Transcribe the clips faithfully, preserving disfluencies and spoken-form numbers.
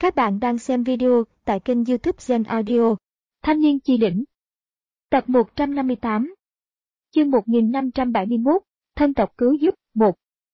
Các bạn đang xem video tại kênh YouTube Gen Audio. Thanh niên chi đỉnh. Tập một trăm năm mươi tám. Chương một nghìn năm trăm bảy mươi mốt, thân tộc cứu giúp, một.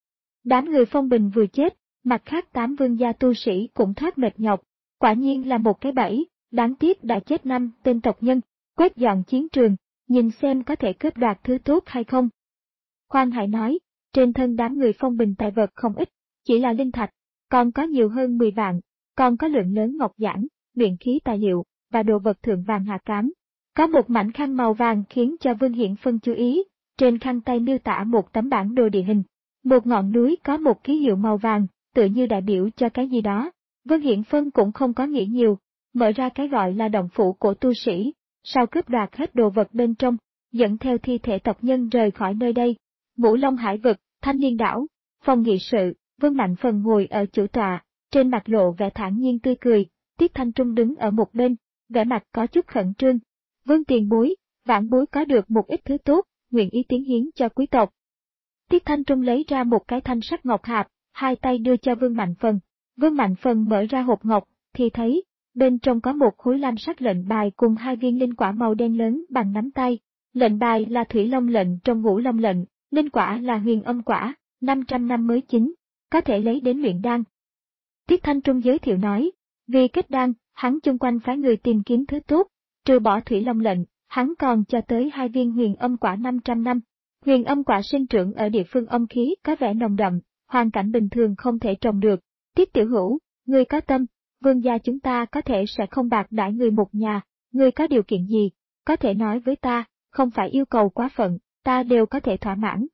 Đám người Phong Bình vừa chết, mặt khác tám vương gia tu sĩ cũng thoát mệt nhọc. Quả nhiên là một cái bẫy, đáng tiếc đã chết năm tên tộc nhân, quét dọn chiến trường, nhìn xem có thể cướp đoạt thứ tốt hay không. Khoan hãy nói, trên thân đám người Phong Bình tài vật không ít, chỉ là linh thạch, còn có nhiều hơn mười vạn, còn có lượng lớn ngọc giản, luyện khí tài liệu, và đồ vật thượng vàng hạ cám. Có một mảnh khăn màu vàng khiến cho Vương Hiển Phân chú ý, trên khăn tay miêu tả một tấm bản đồ địa hình. Một ngọn núi có một ký hiệu màu vàng, tựa như đại biểu cho cái gì đó. Vương Hiển Phân cũng không có nghĩ nhiều, mở ra cái gọi là động phủ của tu sĩ, sau cướp đoạt hết đồ vật bên trong, dẫn theo thi thể tộc nhân rời khỏi nơi đây. Ngũ Long Hải vực, Thanh Liên đảo, phòng nghị sự, Vương Mạnh Phần ngồi ở chủ tọa, trên mặt lộ vẻ thản nhiên tươi cười, Tiết Thanh Trung đứng ở một bên, vẻ mặt có chút khẩn trương. Vương tiền bối, vãn bối có được một ít thứ tốt, nguyện ý tiến hiến cho quý tộc. Tiết Thanh Trung lấy ra một cái thanh sắc ngọc hạp, hai tay đưa cho Vương Mạnh Phần. Vương Mạnh Phần mở ra hộp ngọc, thì thấy, bên trong có một khối lam sắc lệnh bài cùng hai viên linh quả màu đen lớn bằng nắm tay. Lệnh bài là Thủy Long lệnh trong Ngũ Long lệnh, linh quả là Huyền Âm quả, năm trăm năm mới chín, có thể lấy đến luyện đan. Tiết Thanh Trung giới thiệu nói, vì kết đan, hắn chung quanh phái người tìm kiếm thứ tốt, trừ bỏ Thủy Long lệnh, hắn còn cho tới hai viên Huyền Âm quả năm trăm năm. Huyền Âm quả sinh trưởng ở địa phương âm khí có vẻ nồng đậm, hoàn cảnh bình thường không thể trồng được. Tiết tiểu hữu, người có tâm, vương gia chúng ta có thể sẽ không bạc đãi người một nhà, người có điều kiện gì, có thể nói với ta, không phải yêu cầu quá phận, ta đều có thể thỏa mãn.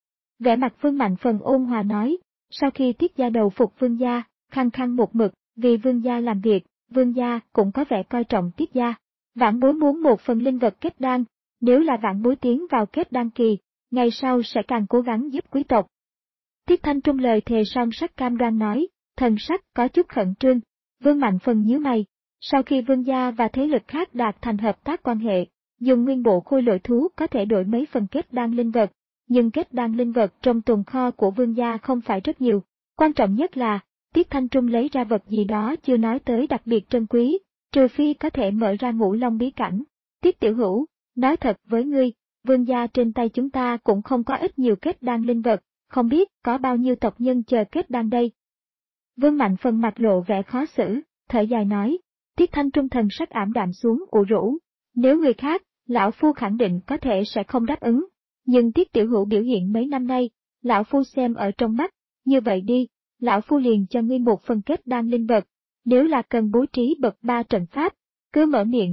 Vẻ mặt Vương Mạnh Phần ôn hòa nói, sau khi Tiết gia đầu phục vương gia, khăng khăng một mực, vì vương gia làm việc, vương gia cũng có vẻ coi trọng Tiết gia. Vãn bối muốn một phần linh vật kết đan, nếu là vãn bối tiến vào kết đan kỳ, ngày sau sẽ càng cố gắng giúp quý tộc. Tiết Thanh Trung lời thề son sắt cam đoan nói, thần sắc có chút khẩn trương. Vương Mạnh Phần nhíu mày, sau khi vương gia và thế lực khác đạt thành hợp tác quan hệ, dùng nguyên bộ khôi lỗi thú có thể đổi mấy phần kết đan linh vật, nhưng kết đan linh vật trong tồn kho của vương gia không phải rất nhiều. Quan trọng nhất là, Tiết Thanh Trung lấy ra vật gì đó chưa nói tới đặc biệt trân quý, trừ phi có thể mở ra Ngũ Long bí cảnh. Tiết tiểu hữu, nói thật với ngươi, vương gia trên tay chúng ta cũng không có ít nhiều kết đan linh vật, không biết có bao nhiêu tộc nhân chờ kết đan đây. Vương Mạnh Phần mặt lộ vẻ khó xử, thở dài nói, Tiết Thanh Trung thần sắc ảm đạm xuống ủ rũ, nếu người khác, lão phu khẳng định có thể sẽ không đáp ứng, nhưng Tiết tiểu hữu biểu hiện mấy năm nay, lão phu xem ở trong mắt, như vậy đi, lão phu liền cho ngươi một phần kết đan linh vật, nếu là cần bố trí bậc ba trận pháp, cứ mở miệng.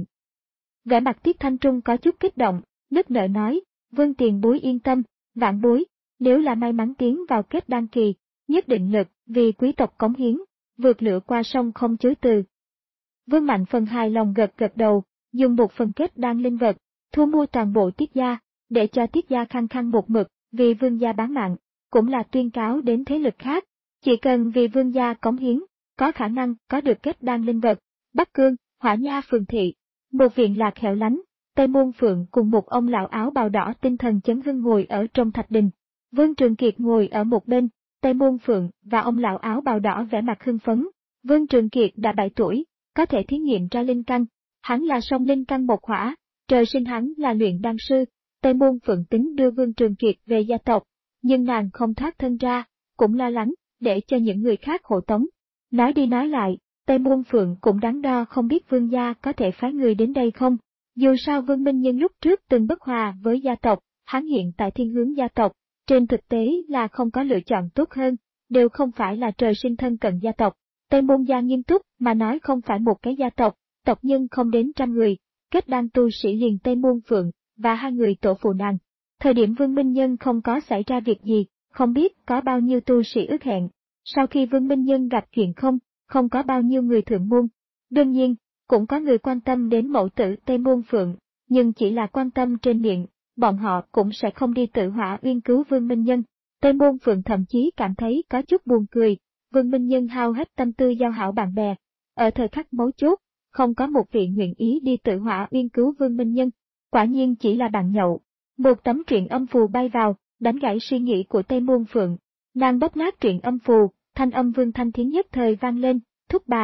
Vẻ mặt Tiết Thanh Trung có chút kích động, nức nở nói, Vương tiền bối yên tâm, vãn bối, nếu là may mắn tiến vào kết đan kỳ, nhất định lực vì quý tộc cống hiến, vượt lửa qua sông không chối từ. Vương Mạnh Phần hài lòng gật gật đầu, dùng một phần kết đan linh vật, thu mua toàn bộ Tiết gia, để cho Tiết gia khăng khăng một mực, vì vương gia bán mạng, cũng là tuyên cáo đến thế lực khác, chỉ cần vì vương gia cống hiến, có khả năng có được kết đan linh vật. Bắc Cương, Hỏa Nha phường thị, một viện lạc hẻo lánh, Tây Môn Phượng cùng một ông lão áo bào đỏ tinh thần chấn hưng ngồi ở trong thạch đình. Vương Trường Kiệt ngồi ở một bên, Tây Môn Phượng và ông lão áo bào đỏ vẻ mặt hưng phấn. Vương Trường Kiệt đã bảy tuổi, có thể thí nghiệm ra linh căn, hắn là song linh căn một hỏa, trời sinh hắn là luyện đan sư. Tây Môn Phượng tính đưa Vương Trường Kiệt về gia tộc, nhưng nàng không thoát thân ra, cũng lo lắng, để cho những người khác hộ tống. Nói đi nói lại, Tây Môn Phượng cũng đắn đo không biết vương gia có thể phái người đến đây không. Dù sao Vương Minh Nhân lúc trước từng bất hòa với gia tộc, hắn hiện tại thiên hướng gia tộc, trên thực tế là không có lựa chọn tốt hơn, đều không phải là trời sinh thân cận gia tộc. Tây Môn gia nghiêm túc mà nói không phải một cái gia tộc, tộc nhân không đến trăm người, kết đan tu sĩ liền Tây Môn Phượng và hai người tổ phụ nàng. Thời điểm Vương Minh Nhân không có xảy ra việc gì, không biết có bao nhiêu tu sĩ ước hẹn. Sau khi Vương Minh Nhân gặp chuyện không, không có bao nhiêu người thượng môn. Đương nhiên, cũng có người quan tâm đến mẫu tử Tây Môn Phượng, nhưng chỉ là quan tâm trên miệng, bọn họ cũng sẽ không đi tự hỏa uyên cứu Vương Minh Nhân. Tây Môn Phượng thậm chí cảm thấy có chút buồn cười, Vương Minh Nhân hao hết tâm tư giao hảo bạn bè. Ở thời khắc mấu chốt, không có một vị nguyện ý đi tự hỏa uyên cứu Vương Minh Nhân, quả nhiên chỉ là bạn nhậu. Một tấm truyện âm phù bay vào, đánh gãy suy nghĩ của Tây Môn Phượng. Nàng bóp nát truyện âm phù, thanh âm Vương Thanh Thiến nhất thời vang lên, thúc bà,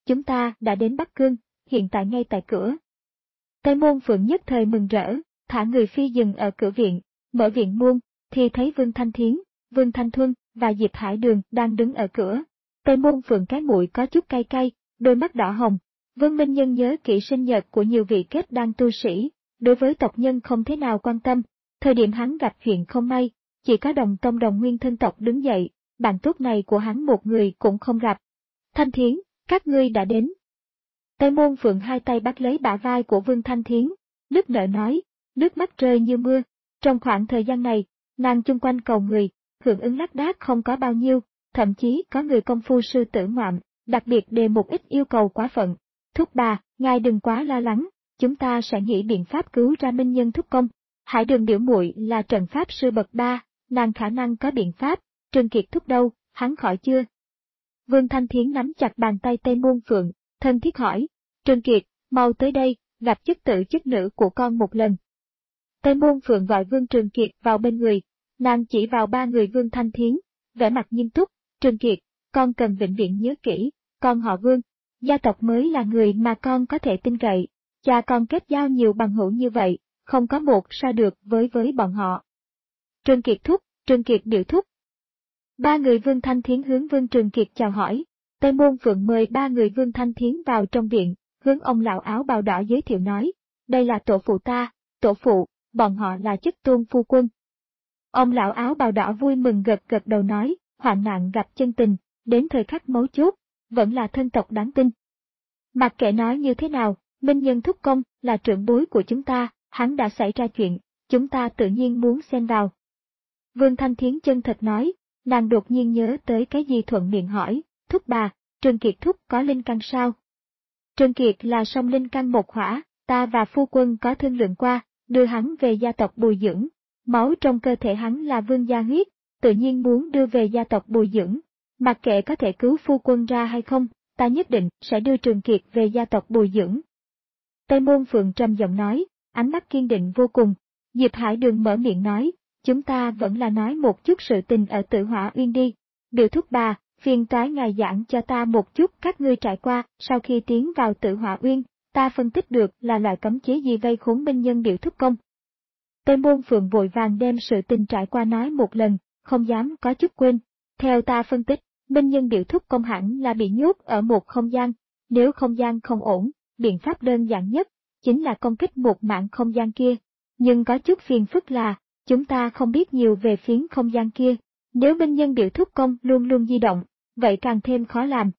chúng ta đã đến Bắc Cương, hiện tại ngay tại cửa. Tây Môn Phượng nhất thời mừng rỡ, thả người phi dừng ở cửa viện, mở viện môn, thì thấy Vương Thanh Thiến, Vương Thanh Thuân và Diệp Hải Đường đang đứng ở cửa. Tây Môn Phượng cái mũi có chút cay cay, đôi mắt đỏ hồng. Vương Minh Nhân nhớ kỹ sinh nhật của nhiều vị kết đan tu sĩ, đối với tộc nhân không thế nào quan tâm. Thời điểm hắn gặp chuyện không may, chỉ có đồng tông đồng nguyên thân tộc đứng dậy, bạn tốt này của hắn một người cũng không gặp. Thanh Thiến, các ngươi đã đến. Tây Môn Phượng hai tay bắt lấy bả vai của Vương Thanh Thiến, nức nở nói, nước mắt rơi như mưa. Trong khoảng thời gian này, nàng chung quanh cầu người, hưởng ứng lác đác không có bao nhiêu, thậm chí có người công phu sư tử ngoạm, đặc biệt đề một ít yêu cầu quá phận. Thúc bà, ngài đừng quá lo lắng, chúng ta sẽ nghĩ biện pháp cứu ra Minh Nhân thúc công. Hải Đường biểu muội là trận pháp sư bậc ba, nàng khả năng có biện pháp. Trương Kiệt thúc đâu, hắn khỏi chưa? Vương Thanh Thiến nắm chặt bàn tay Tây Môn Phượng, thân thiết hỏi, Trương Kiệt, mau tới đây, gặp chức tử chức nữ của con một lần. Tây Môn Phượng gọi Vương Trương Kiệt vào bên người, nàng chỉ vào ba người Vương Thanh Thiến, vẻ mặt nghiêm túc, Trương Kiệt, con cần vĩnh viễn nhớ kỹ, con họ Vương, gia tộc mới là người mà con có thể tin cậy, cha con kết giao nhiều bằng hữu như vậy, không có một sao được với với bọn họ. Trương Kiệt thúc, Trương Kiệt biểu thúc. Ba người Vương Thanh Thiến hướng Vương Trương Kiệt chào hỏi, Tây Môn Phượng mời ba người Vương Thanh Thiến vào trong viện, hướng ông lão áo bào đỏ giới thiệu nói, đây là tổ phụ ta, tổ phụ, bọn họ là chức tôn phu quân. Ông lão áo bào đỏ vui mừng gật gật đầu nói, hoạn nạn gặp chân tình, đến thời khắc mấu chốt, vẫn là thân tộc đáng tin. Mặc kệ nói như thế nào, Minh Nhân thúc công là trưởng bối của chúng ta, hắn đã xảy ra chuyện, chúng ta tự nhiên muốn xen vào. Vương Thanh Thiến chân thật nói, nàng đột nhiên nhớ tới cái gì thuận miệng hỏi, thúc bà, Trương Kiệt thúc có linh căn sao? Trương Kiệt là song linh căn một hỏa, ta và phu quân có thương lượng qua, đưa hắn về gia tộc bồi dưỡng, máu trong cơ thể hắn là vương gia huyết, tự nhiên muốn đưa về gia tộc bồi dưỡng, mặc kệ có thể cứu phu quân ra hay không, ta nhất định sẽ đưa Trương Kiệt về gia tộc bồi dưỡng. Tây Môn Phượng trầm giọng nói, ánh mắt kiên định vô cùng. Diệp Hải Đường mở miệng nói, chúng ta vẫn là nói một chút sự tình ở Tử Hỏa Uyên đi. Biểu thúc bà, phiền toái ngài giảng cho ta một chút các ngươi trải qua, sau khi tiến vào Tử Hỏa Uyên, ta phân tích được là loại cấm chế gì vây khốn Minh Nhân biểu thúc công. Tây Môn Phượng vội vàng đem sự tình trải qua nói một lần, không dám có chút quên. Theo ta phân tích, Minh Nhân biểu thúc công hẳn là bị nhốt ở một không gian, nếu không gian không ổn, biện pháp đơn giản nhất chính là công kích một mảng không gian kia. Nhưng có chút phiền phức là, chúng ta không biết nhiều về phiến không gian kia, nếu Minh Nhân biểu thúc công luôn luôn di động, vậy càng thêm khó làm.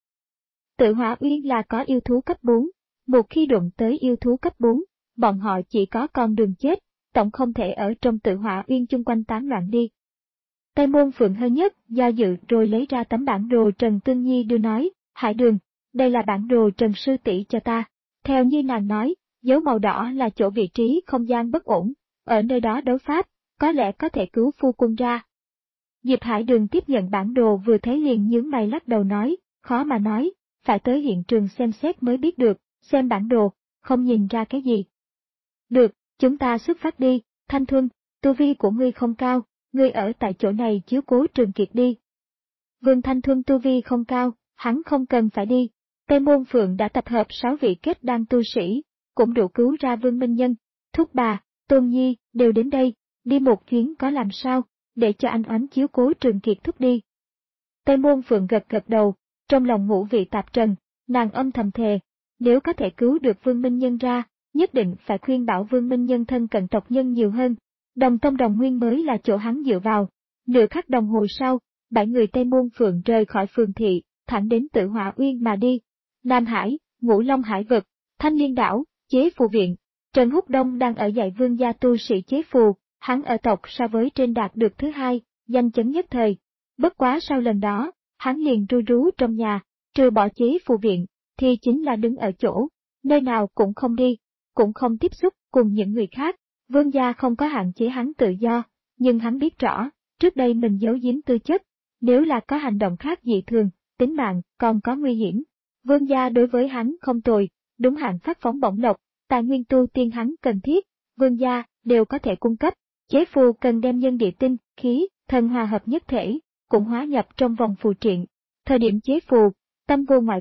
Tử Hỏa Uyên là có yêu thú cấp bốn, một khi đụng tới yêu thú cấp bốn, bọn họ chỉ có con đường chết, tổng không thể ở trong Tử Hỏa Uyên chung quanh tán loạn đi. Tây Môn Phượng hơi nhất, do dự rồi lấy ra tấm bản đồ Trần Tương Nhi đưa nói, Hải Đường, đây là bản đồ Trần Sư tỷ cho ta. Theo như nàng nói, dấu màu đỏ là chỗ vị trí không gian bất ổn, ở nơi đó đấu pháp, có lẽ có thể cứu phu quân ra. Diệp Hải Đường tiếp nhận bản đồ vừa thấy liền nhướng mày lắc đầu nói, khó mà nói, phải tới hiện trường xem xét mới biết được, xem bản đồ, không nhìn ra cái gì. Được, chúng ta xuất phát đi, Thanh Thuân, tu vi của ngươi không cao, ngươi ở tại chỗ này chiếu cố Trường Kiệt đi. Vương Thanh Thuân tu vi không cao, hắn không cần phải đi. Tây Môn Phượng đã tập hợp sáu vị kết đan tu sĩ, cũng đủ cứu ra Vương Minh Nhân, thúc bà, Tôn Nhi, đều đến đây, đi một chuyến có làm sao, để cho anh Oánh chiếu cố Trường Kiệt thúc đi. Tây Môn Phượng gật gật đầu, trong lòng ngũ vị tạp trần, nàng âm thầm thề, nếu có thể cứu được Vương Minh Nhân ra, nhất định phải khuyên bảo Vương Minh Nhân thân cận tộc nhân nhiều hơn. Đồng tông đồng nguyên mới là chỗ hắn dựa vào. Nửa khắc đồng hồ sau, bảy người Tây Môn Phượng rời khỏi phường thị, thẳng đến Tử Hỏa Uyên mà đi. Nam Hải, Ngũ Long Hải vực, Thanh Liên đảo, chế phù viện. Trần Húc Đông đang ở dạy vương gia tu sĩ chế phù, hắn ở tộc so với trên đạt được thứ hai, danh chấn nhất thời. Bất quá sau lần đó, hắn liền ru rú trong nhà, trừ bỏ chế phù viện, thì chính là đứng ở chỗ, nơi nào cũng không đi, cũng không tiếp xúc cùng những người khác. Vương gia không có hạn chế hắn tự do, nhưng hắn biết rõ, trước đây mình giấu giếm tư chất, nếu là có hành động khác dị thường, tính mạng còn có nguy hiểm. Vương gia đối với hắn không tồi, đúng hạn phát phóng bổng lộc, tài nguyên tu tiên hắn cần thiết, vương gia đều có thể cung cấp. Chế phù cần đem nhân địa tinh, khí, thần hòa hợp nhất thể, cũng hóa nhập trong vòng phù triện. Thời điểm chế phù, tâm vô ngoại vật,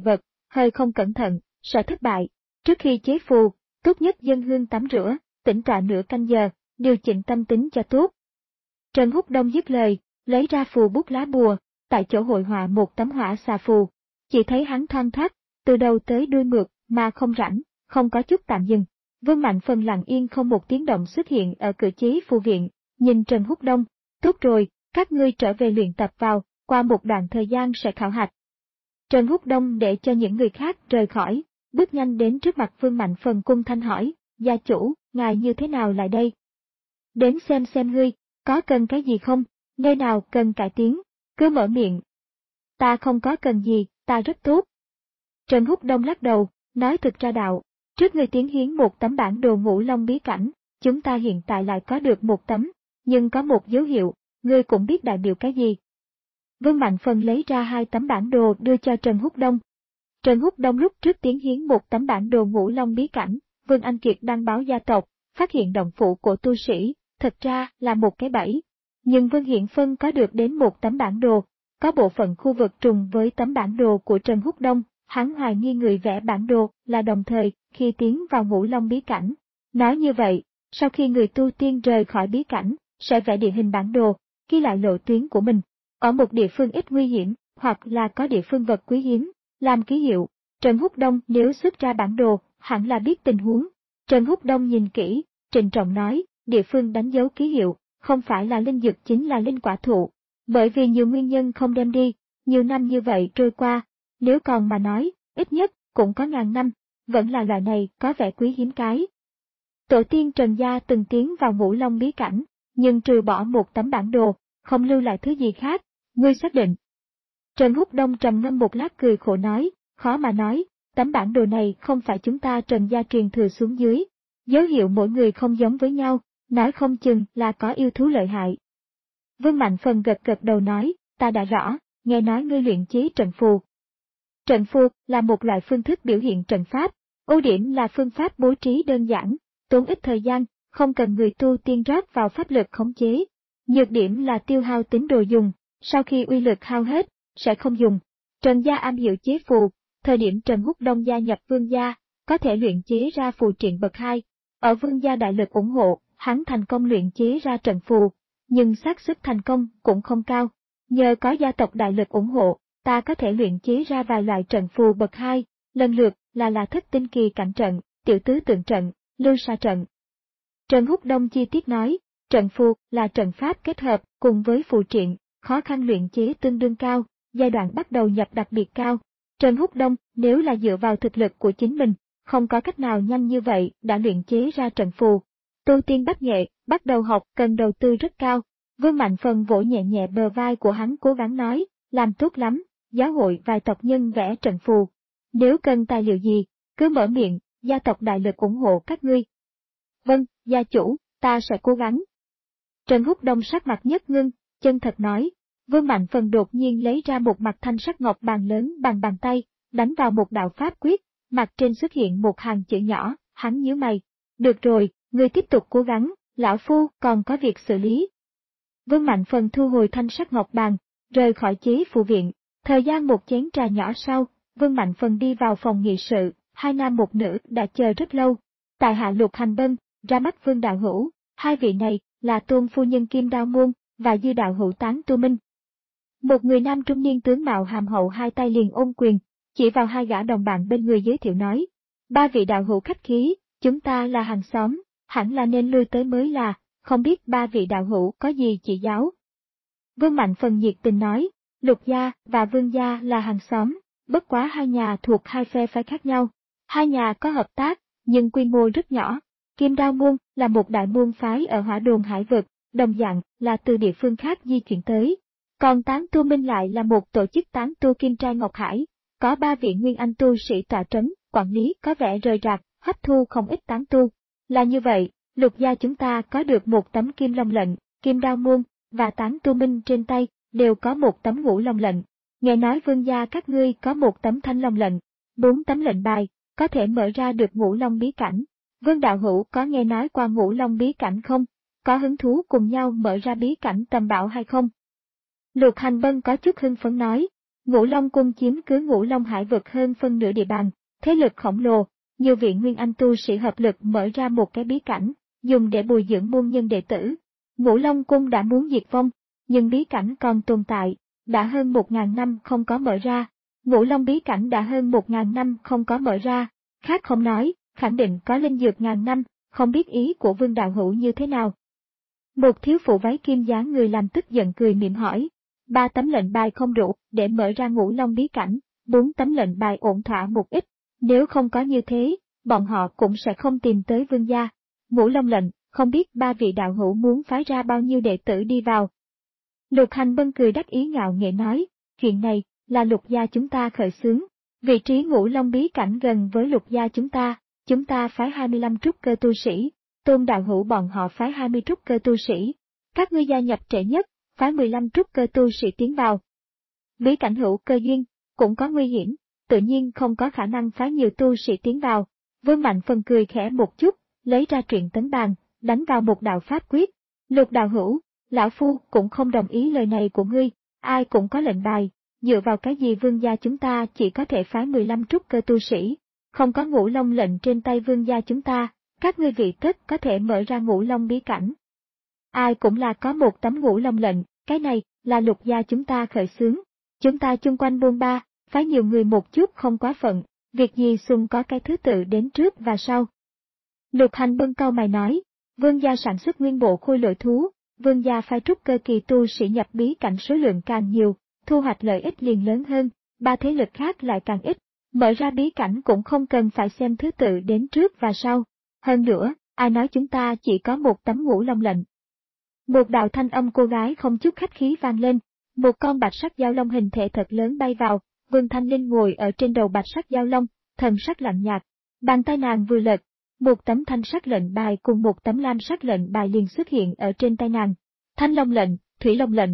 hơi không cẩn thận, sợ thất bại. Trước khi chế phù, tốt nhất dâng hương tắm rửa, tĩnh tọa nửa canh giờ, điều chỉnh tâm tính cho tốt. Trần Húc Đông dứt lời, lấy ra phù bút lá bùa, tại chỗ hội họa một tấm hỏa xà phù. Chỉ thấy hắn thoăn thoắt, từ đầu tới đuôi mượt, mà không rãnh, không có chút tạm dừng. Vương Mạnh Phần lặng yên không một tiếng động xuất hiện ở cửa chế phù viện, nhìn Trần Húc Đông, tốt rồi, các ngươi trở về luyện tập vào, qua một đoạn thời gian sẽ khảo hạch. Trần Húc Đông để cho những người khác rời khỏi, bước nhanh đến trước mặt Vương Mạnh Phần cung thanh hỏi, gia chủ, ngài như thế nào lại đây? Đến xem xem ngươi, có cần cái gì không, nơi nào cần cải tiến, cứ mở miệng. Ta không có cần gì, ta rất tốt. Trần Húc Đông lắc đầu, nói thực ra đạo, trước ngươi tiến hiến một tấm bản đồ Ngũ Long bí cảnh, chúng ta hiện tại lại có được một tấm, nhưng có một dấu hiệu, ngươi cũng biết đại biểu cái gì. Vương Mạnh Phần lấy ra hai tấm bản đồ đưa cho Trần Húc Đông. Trần Húc Đông lúc trước tiến hiến một tấm bản đồ Ngũ Long bí cảnh, Vương Anh Kiệt đăng báo gia tộc, phát hiện động phủ của tu sĩ, thật ra là một cái bẫy. Nhưng Vương Hiển Phân có được đến một tấm bản đồ, có bộ phận khu vực trùng với tấm bản đồ của Trần Húc Đông, hắn hoài nghi người vẽ bản đồ là đồng thời khi tiến vào Ngũ Long bí cảnh. Nói như vậy, sau khi người tu tiên rời khỏi bí cảnh, sẽ vẽ địa hình bản đồ, ghi lại lộ tuyến của mình. Ở một địa phương ít nguy hiểm, hoặc là có địa phương vật quý hiếm, làm ký hiệu. Trần Húc Đông nếu xuất ra bản đồ, hẳn là biết tình huống. Trần Húc Đông nhìn kỹ, trịnh trọng nói, địa phương đánh dấu ký hiệu, không phải là linh dược chính là linh quả thụ. Bởi vì nhiều nguyên nhân không đem đi, nhiều năm như vậy trôi qua, nếu còn mà nói, ít nhất, cũng có ngàn năm, vẫn là loại này có vẻ quý hiếm cái. Tổ tiên Trần Gia từng tiến vào Ngũ Long bí cảnh, nhưng trừ bỏ một tấm bản đồ, không lưu lại thứ gì khác, ngươi xác định. Trần Húc Đông trầm ngâm một lát cười khổ nói, khó mà nói, tấm bản đồ này không phải chúng ta Trần Gia truyền thừa xuống dưới. Dấu hiệu mỗi người không giống với nhau, nói không chừng là có yêu thú lợi hại. Vương Mạnh Phần gật gật đầu nói, ta đã rõ, nghe nói ngươi luyện chế trận phù. Trận phù là một loại phương thức biểu hiện trận pháp, ưu điểm là phương pháp bố trí đơn giản, tốn ít thời gian, không cần người tu tiên rót vào pháp lực khống chế. Nhược điểm là tiêu hao tính đồ dùng, sau khi uy lực hao hết, sẽ không dùng. Trần Gia am hiểu chế phù, thời điểm Trần Húc Đông gia nhập Vương Gia, có thể luyện chế ra phù triện bậc hai. Ở Vương Gia đại lực ủng hộ, hắn thành công luyện chế ra trận phù, nhưng xác suất thành công cũng không cao. Nhờ có gia tộc đại lực ủng hộ, ta có thể luyện chế ra vài loại trận phù bậc hai, lần lượt là là thất tinh kỳ cảnh trận, tiểu tứ tượng trận, lưu sa trận. Trần Húc Đông chi tiết nói, trận phù là trận pháp kết hợp cùng với phù triện, khó khăn luyện chế tương đương cao, giai đoạn bắt đầu nhập đặc biệt cao. Trần Húc Đông nếu là dựa vào thực lực của chính mình, không có cách nào nhanh như vậy đã luyện chế ra trận phù. Tu tiên bách nghệ, bắt đầu học cần đầu tư rất cao. Vương Mạnh Phần vỗ nhẹ nhẹ bờ vai của hắn cố gắng nói, làm tốt lắm, giáo hội vài tộc nhân vẽ trận phù. Nếu cần tài liệu gì, cứ mở miệng, gia tộc đại lực ủng hộ các ngươi. Vâng, gia chủ, ta sẽ cố gắng. Trần Húc Đông sắc mặt nhất ngưng, chân thật nói. Vương Mạnh Phần đột nhiên lấy ra một mặt thanh sắc ngọc bàn lớn bằng bàn tay, đánh vào một đạo pháp quyết, mặt trên xuất hiện một hàng chữ nhỏ, hắn nhíu mày. Được rồi, ngươi tiếp tục cố gắng, lão phu còn có việc xử lý. Vương Mạnh Phần thu hồi thanh sắc ngọc bàn, rời khỏi chế phù viện. Thời gian một chén trà nhỏ sau, Vương Mạnh Phần đi vào phòng nghị sự, hai nam một nữ đã chờ rất lâu. Tại hạ Lục Hành Bân, ra mắt Vương đạo hữu, hai vị này là Tôn phu nhân Kim Đao Môn và Dư đạo hữu Tán Tu Minh. Một người nam trung niên tướng mạo hàm hậu hai tay liền ôm quyền, chỉ vào hai gã đồng bạn bên người giới thiệu nói, ba vị đạo hữu khách khí, chúng ta là hàng xóm, hẳn là nên lui tới mới là, không biết ba vị đạo hữu có gì chỉ giáo. Vương Mạnh Phần nhiệt tình nói, Lục gia và Vương gia là hàng xóm, bất quá hai nhà thuộc hai phe phái khác nhau. Hai nhà có hợp tác, nhưng quy mô rất nhỏ. Kim Đao Môn là một đại môn phái ở Hỏa Đồn Hải Vực, đồng dạng là từ địa phương khác di chuyển tới. Còn Tán Tu Minh lại là một tổ chức tán tu kim trai Ngọc Hải, có ba vị nguyên anh tu sĩ tọa trấn, quản lý có vẻ rời rạc, hấp thu không ít tán tu. Là như vậy, Lục gia chúng ta có được một tấm Kim Long lệnh, Kim Đao Môn và Tán Tu Minh trên tay đều có một tấm Ngũ Long lệnh. Nghe nói Vương gia các ngươi có một tấm Thanh Long lệnh, bốn tấm lệnh bài, có thể mở ra được Ngũ Long bí cảnh. Vương đạo hữu có nghe nói qua Ngũ Long bí cảnh không? Có hứng thú cùng nhau mở ra bí cảnh tầm bảo hay không? Lục Hành Bân có chút hưng phấn nói, Ngũ Long Cung chiếm cứ Ngũ Long Hải vực hơn phân nửa địa bàn, thế lực khổng lồ, nhiều vị nguyên anh tu sĩ hợp lực mở ra một cái bí cảnh, dùng để bồi dưỡng môn nhân đệ tử. Ngũ Long Cung đã muốn diệt vong, nhưng bí cảnh còn tồn tại, đã hơn một ngàn năm không có mở ra. Ngũ Long bí cảnh đã hơn một ngàn năm không có mở ra, khác không nói, khẳng định có linh dược ngàn năm, không biết ý của Vương đạo hữu như thế nào. Một thiếu phụ váy kim dáng người làm tức giận cười mỉm hỏi, ba tấm lệnh bài không đủ để mở ra Ngũ Long bí cảnh, bốn tấm lệnh bài ổn thỏa một ít, nếu không có như thế, bọn họ cũng sẽ không tìm tới Vương gia. Ngũ Long lệnh, không biết ba vị đạo hữu muốn phái ra bao nhiêu đệ tử đi vào. Lục Hành Bân cười đắc ý ngạo nghễ nói, chuyện này là Lục gia chúng ta khởi xướng, vị trí Ngũ Long bí cảnh gần với Lục gia chúng ta, chúng ta phái hai mươi lăm trúc cơ tu sĩ, Tôn đạo hữu bọn họ phái hai mươi trúc cơ tu sĩ, các ngươi gia nhập trễ nhất, phái mười lăm trúc cơ tu sĩ tiến vào. Bí cảnh hữu cơ duyên, cũng có nguy hiểm, tự nhiên không có khả năng phái nhiều tu sĩ tiến vào. Vương Mạnh Phần cười khẽ một chút, lấy ra truyện tấn bàn, đánh vào một đạo pháp quyết. Lục đạo hữu, lão phu cũng không đồng ý lời này của ngươi, ai cũng có lệnh bài, dựa vào cái gì Vương gia chúng ta chỉ có thể phái mười lăm trúc cơ tu sĩ, không có Ngũ Long lệnh trên tay Vương gia chúng ta, các ngươi vị tất có thể mở ra Ngũ Long bí cảnh. Ai cũng là có một tấm Ngũ Long lệnh, cái này là Lục gia chúng ta khởi xướng, chúng ta chung quanh buôn ba, phái nhiều người một chút không quá phận, việc gì xung có cái thứ tự đến trước và sau. Lục Hành Bân cau mày nói, Vương gia sản xuất nguyên bộ khôi lỗi thú, Vương gia phái trúc cơ kỳ tu sĩ nhập bí cảnh số lượng càng nhiều, thu hoạch lợi ích liền lớn hơn, ba thế lực khác lại càng ít, mở ra bí cảnh cũng không cần phải xem thứ tự đến trước và sau. Hơn nữa, ai nói chúng ta chỉ có một tấm Ngũ Long lệnh. Một đạo thanh âm cô gái không chút khách khí vang lên, một con bạch sắc giao long hình thể thật lớn bay vào, Vương Thanh Linh ngồi ở trên đầu bạch sắc giao long, thần sắc lạnh nhạt, bàn tay nàng vừa lật, một tấm thanh sắc lệnh bài cùng một tấm lam sắc lệnh bài liền xuất hiện ở trên tay nàng. Thanh long lệnh, thủy long lệnh.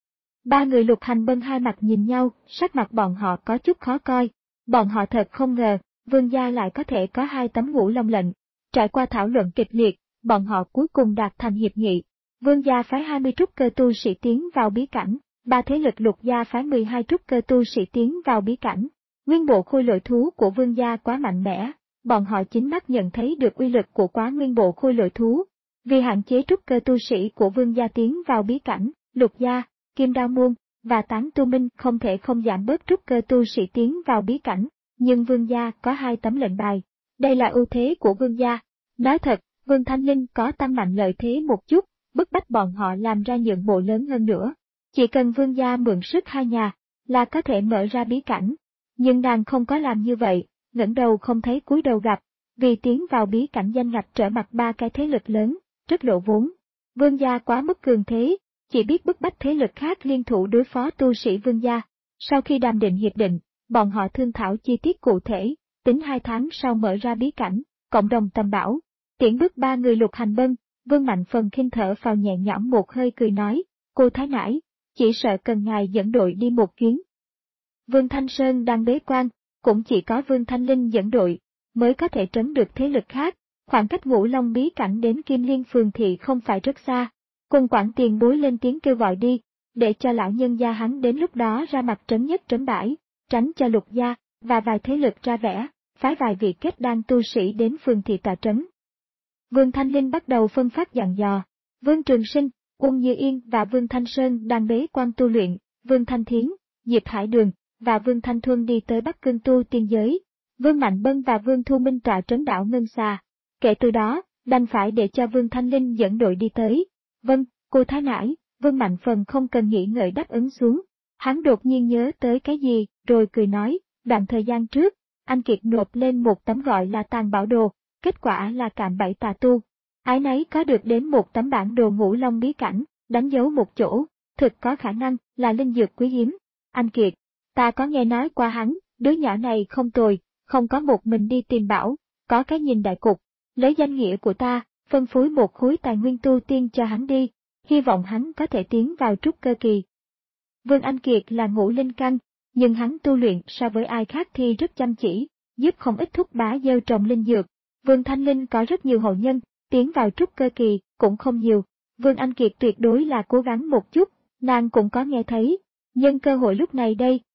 Ba người Lục Hành Bân hai mặt nhìn nhau, sắc mặt bọn họ có chút khó coi, bọn họ thật không ngờ, Vương gia lại có thể có hai tấm Ngũ Long lệnh. Trải qua thảo luận kịch liệt, bọn họ cuối cùng đạt thành hiệp nghị. Vương gia phái hai mươi trúc cơ tu sĩ tiến vào bí cảnh, ba thế lực Lục gia phái mười hai trúc cơ tu sĩ tiến vào bí cảnh. Nguyên bộ khôi lỗi thú của Vương gia quá mạnh mẽ, bọn họ chính mắt nhận thấy được uy lực của quá nguyên bộ khôi lỗi thú. Vì hạn chế trúc cơ tu sĩ của Vương gia tiến vào bí cảnh, Lục gia, Kim Đao môn và Tán Tu Minh không thể không giảm bớt trúc cơ tu sĩ tiến vào bí cảnh, nhưng Vương gia có hai tấm lệnh bài. Đây là ưu thế của Vương gia. Nói thật, Vương Thanh Linh có tăng mạnh lợi thế một chút, bức bách bọn họ làm ra nhượng bộ lớn hơn nữa. Chỉ cần Vương gia mượn sức hai nhà, là có thể mở ra bí cảnh. Nhưng nàng không có làm như vậy, ngẩng đầu không thấy cúi đầu gặp, vì tiến vào bí cảnh danh ngạch trở mặt ba cái thế lực lớn, rất lộ vốn. Vương gia quá mức cường thế, chỉ biết bức bách thế lực khác liên thủ đối phó tu sĩ Vương gia. Sau khi đàm định hiệp định, bọn họ thương thảo chi tiết cụ thể, tính hai tháng sau mở ra bí cảnh, cộng đồng tầm bảo. Tiễn bước ba người Lục Hành Bân, Vương Mạnh Phần khinh thở phào nhẹ nhõm một hơi cười nói, cô Thái Nãi, chỉ sợ cần ngài dẫn đội đi một chuyến. Vương Thanh Sơn đang bế quan, cũng chỉ có Vương Thanh Linh dẫn đội, mới có thể trấn được thế lực khác, khoảng cách Ngũ Long bí cảnh đến Kim Liên Phường Thị không phải rất xa. Cùng quản tiền bối lên tiếng kêu gọi đi, để cho lão nhân gia hắn đến lúc đó ra mặt trấn nhất trấn bãi, tránh cho Lục gia và vài thế lực ra vẻ, phái vài vị kết đan tu sĩ đến phường thị tọa trấn. Vương Thanh Linh bắt đầu phân phát dặn dò, Vương Trường Sinh, Uông Như Yên và Vương Thanh Sơn đang bế quan tu luyện, Vương Thanh Thiến, Diệp Hải Đường và Vương Thanh Thuân đi tới Bắc Cương tu tiên giới, Vương Mạnh Bân và Vương Thu Minh tọa trấn đảo Ngân Xà. Kể từ đó, đành phải để cho Vương Thanh Linh dẫn đội đi tới. Vâng, cô Thái Nãi, Vương Mạnh Phần không cần nghĩ ngợi đáp ứng xuống. Hắn đột nhiên nhớ tới cái gì, rồi cười nói, đoạn thời gian trước, anh Kiệt nộp lên một tấm gọi là tàn bảo đồ, kết quả là cạm bẫy tà tu. Ái nấy có được đến một tấm bản đồ Ngũ Long bí cảnh, đánh dấu một chỗ, thực có khả năng là linh dược quý hiếm. Anh Kiệt, ta có nghe nói qua hắn, đứa nhỏ này không tồi, không có một mình đi tìm bảo, có cái nhìn đại cục, lấy danh nghĩa của ta, phân phối một khối tài nguyên tu tiên cho hắn đi, hy vọng hắn có thể tiến vào trúc cơ kỳ. Vương Anh Kiệt là ngũ linh căn, nhưng hắn tu luyện so với ai khác thì rất chăm chỉ, giúp không ít thúc bá gieo trồng linh dược. Vương Thanh Linh có rất nhiều hậu nhân, tiến vào trúc cơ kỳ cũng không nhiều. Vương Anh Kiệt tuyệt đối là cố gắng một chút, nàng cũng có nghe thấy. Nhân cơ hội lúc này đây,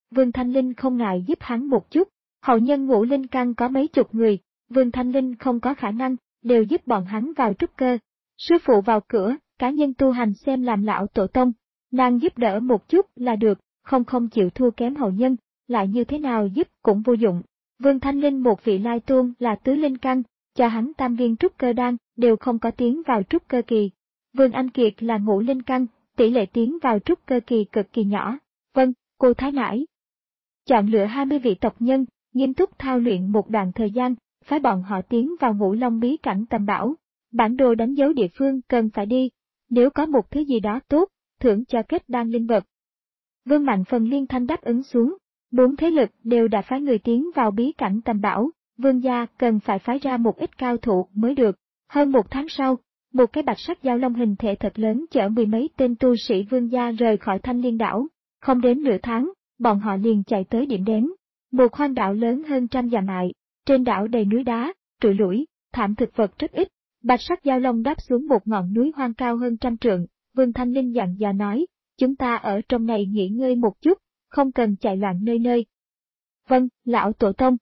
Vương Thanh Linh không ngại giúp hắn một chút. Hậu nhân Ngũ Linh Căn có mấy chục người, Vương Thanh Linh không có khả năng, đều giúp bọn hắn vào trúc cơ. Sư phụ vào cửa, cá nhân tu hành xem làm lão tổ tông, nàng giúp đỡ một chút là được, không không chịu thua kém hậu nhân, lại như thế nào giúp cũng vô dụng. Vương Thanh Linh một vị lai tôn là tứ linh căn, cho hắn tam viên trúc cơ đan, đều không có tiến vào trúc cơ kỳ. Vương Anh Kiệt là ngũ linh căn, tỷ lệ tiến vào trúc cơ kỳ cực kỳ nhỏ. Vâng, cô Thái Nãi. Chọn lựa hai mươi vị tộc nhân, nghiêm túc thao luyện một đoạn thời gian, phái bọn họ tiến vào Ngũ Long bí cảnh tầm bảo. Bản đồ đánh dấu địa phương cần phải đi, nếu có một thứ gì đó tốt, thưởng cho kết đan linh vật. Vương Mạnh Phần liên thanh đáp ứng xuống, bốn thế lực đều đã phái người tiến vào bí cảnh tầm bảo, Vương gia cần phải phái ra một ít cao thủ mới được. Hơn một tháng sau, một cái bạch sắc giao long hình thể thật lớn chở mười mấy tên tu sĩ Vương gia rời khỏi Thanh Liên đảo. Không đến nửa tháng, bọn họ liền chạy tới điểm đến. Một hoang đảo lớn hơn trăm dặm mại, trên đảo đầy núi đá, trụi lủi, thảm thực vật rất ít. Bạch sắc giao long đáp xuống một ngọn núi hoang cao hơn trăm trượng, Vương Thanh Linh dặn dò nói, chúng ta ở trong này nghỉ ngơi một chút, không cần chạy loạn nơi nơi. Vâng, lão tổ tông.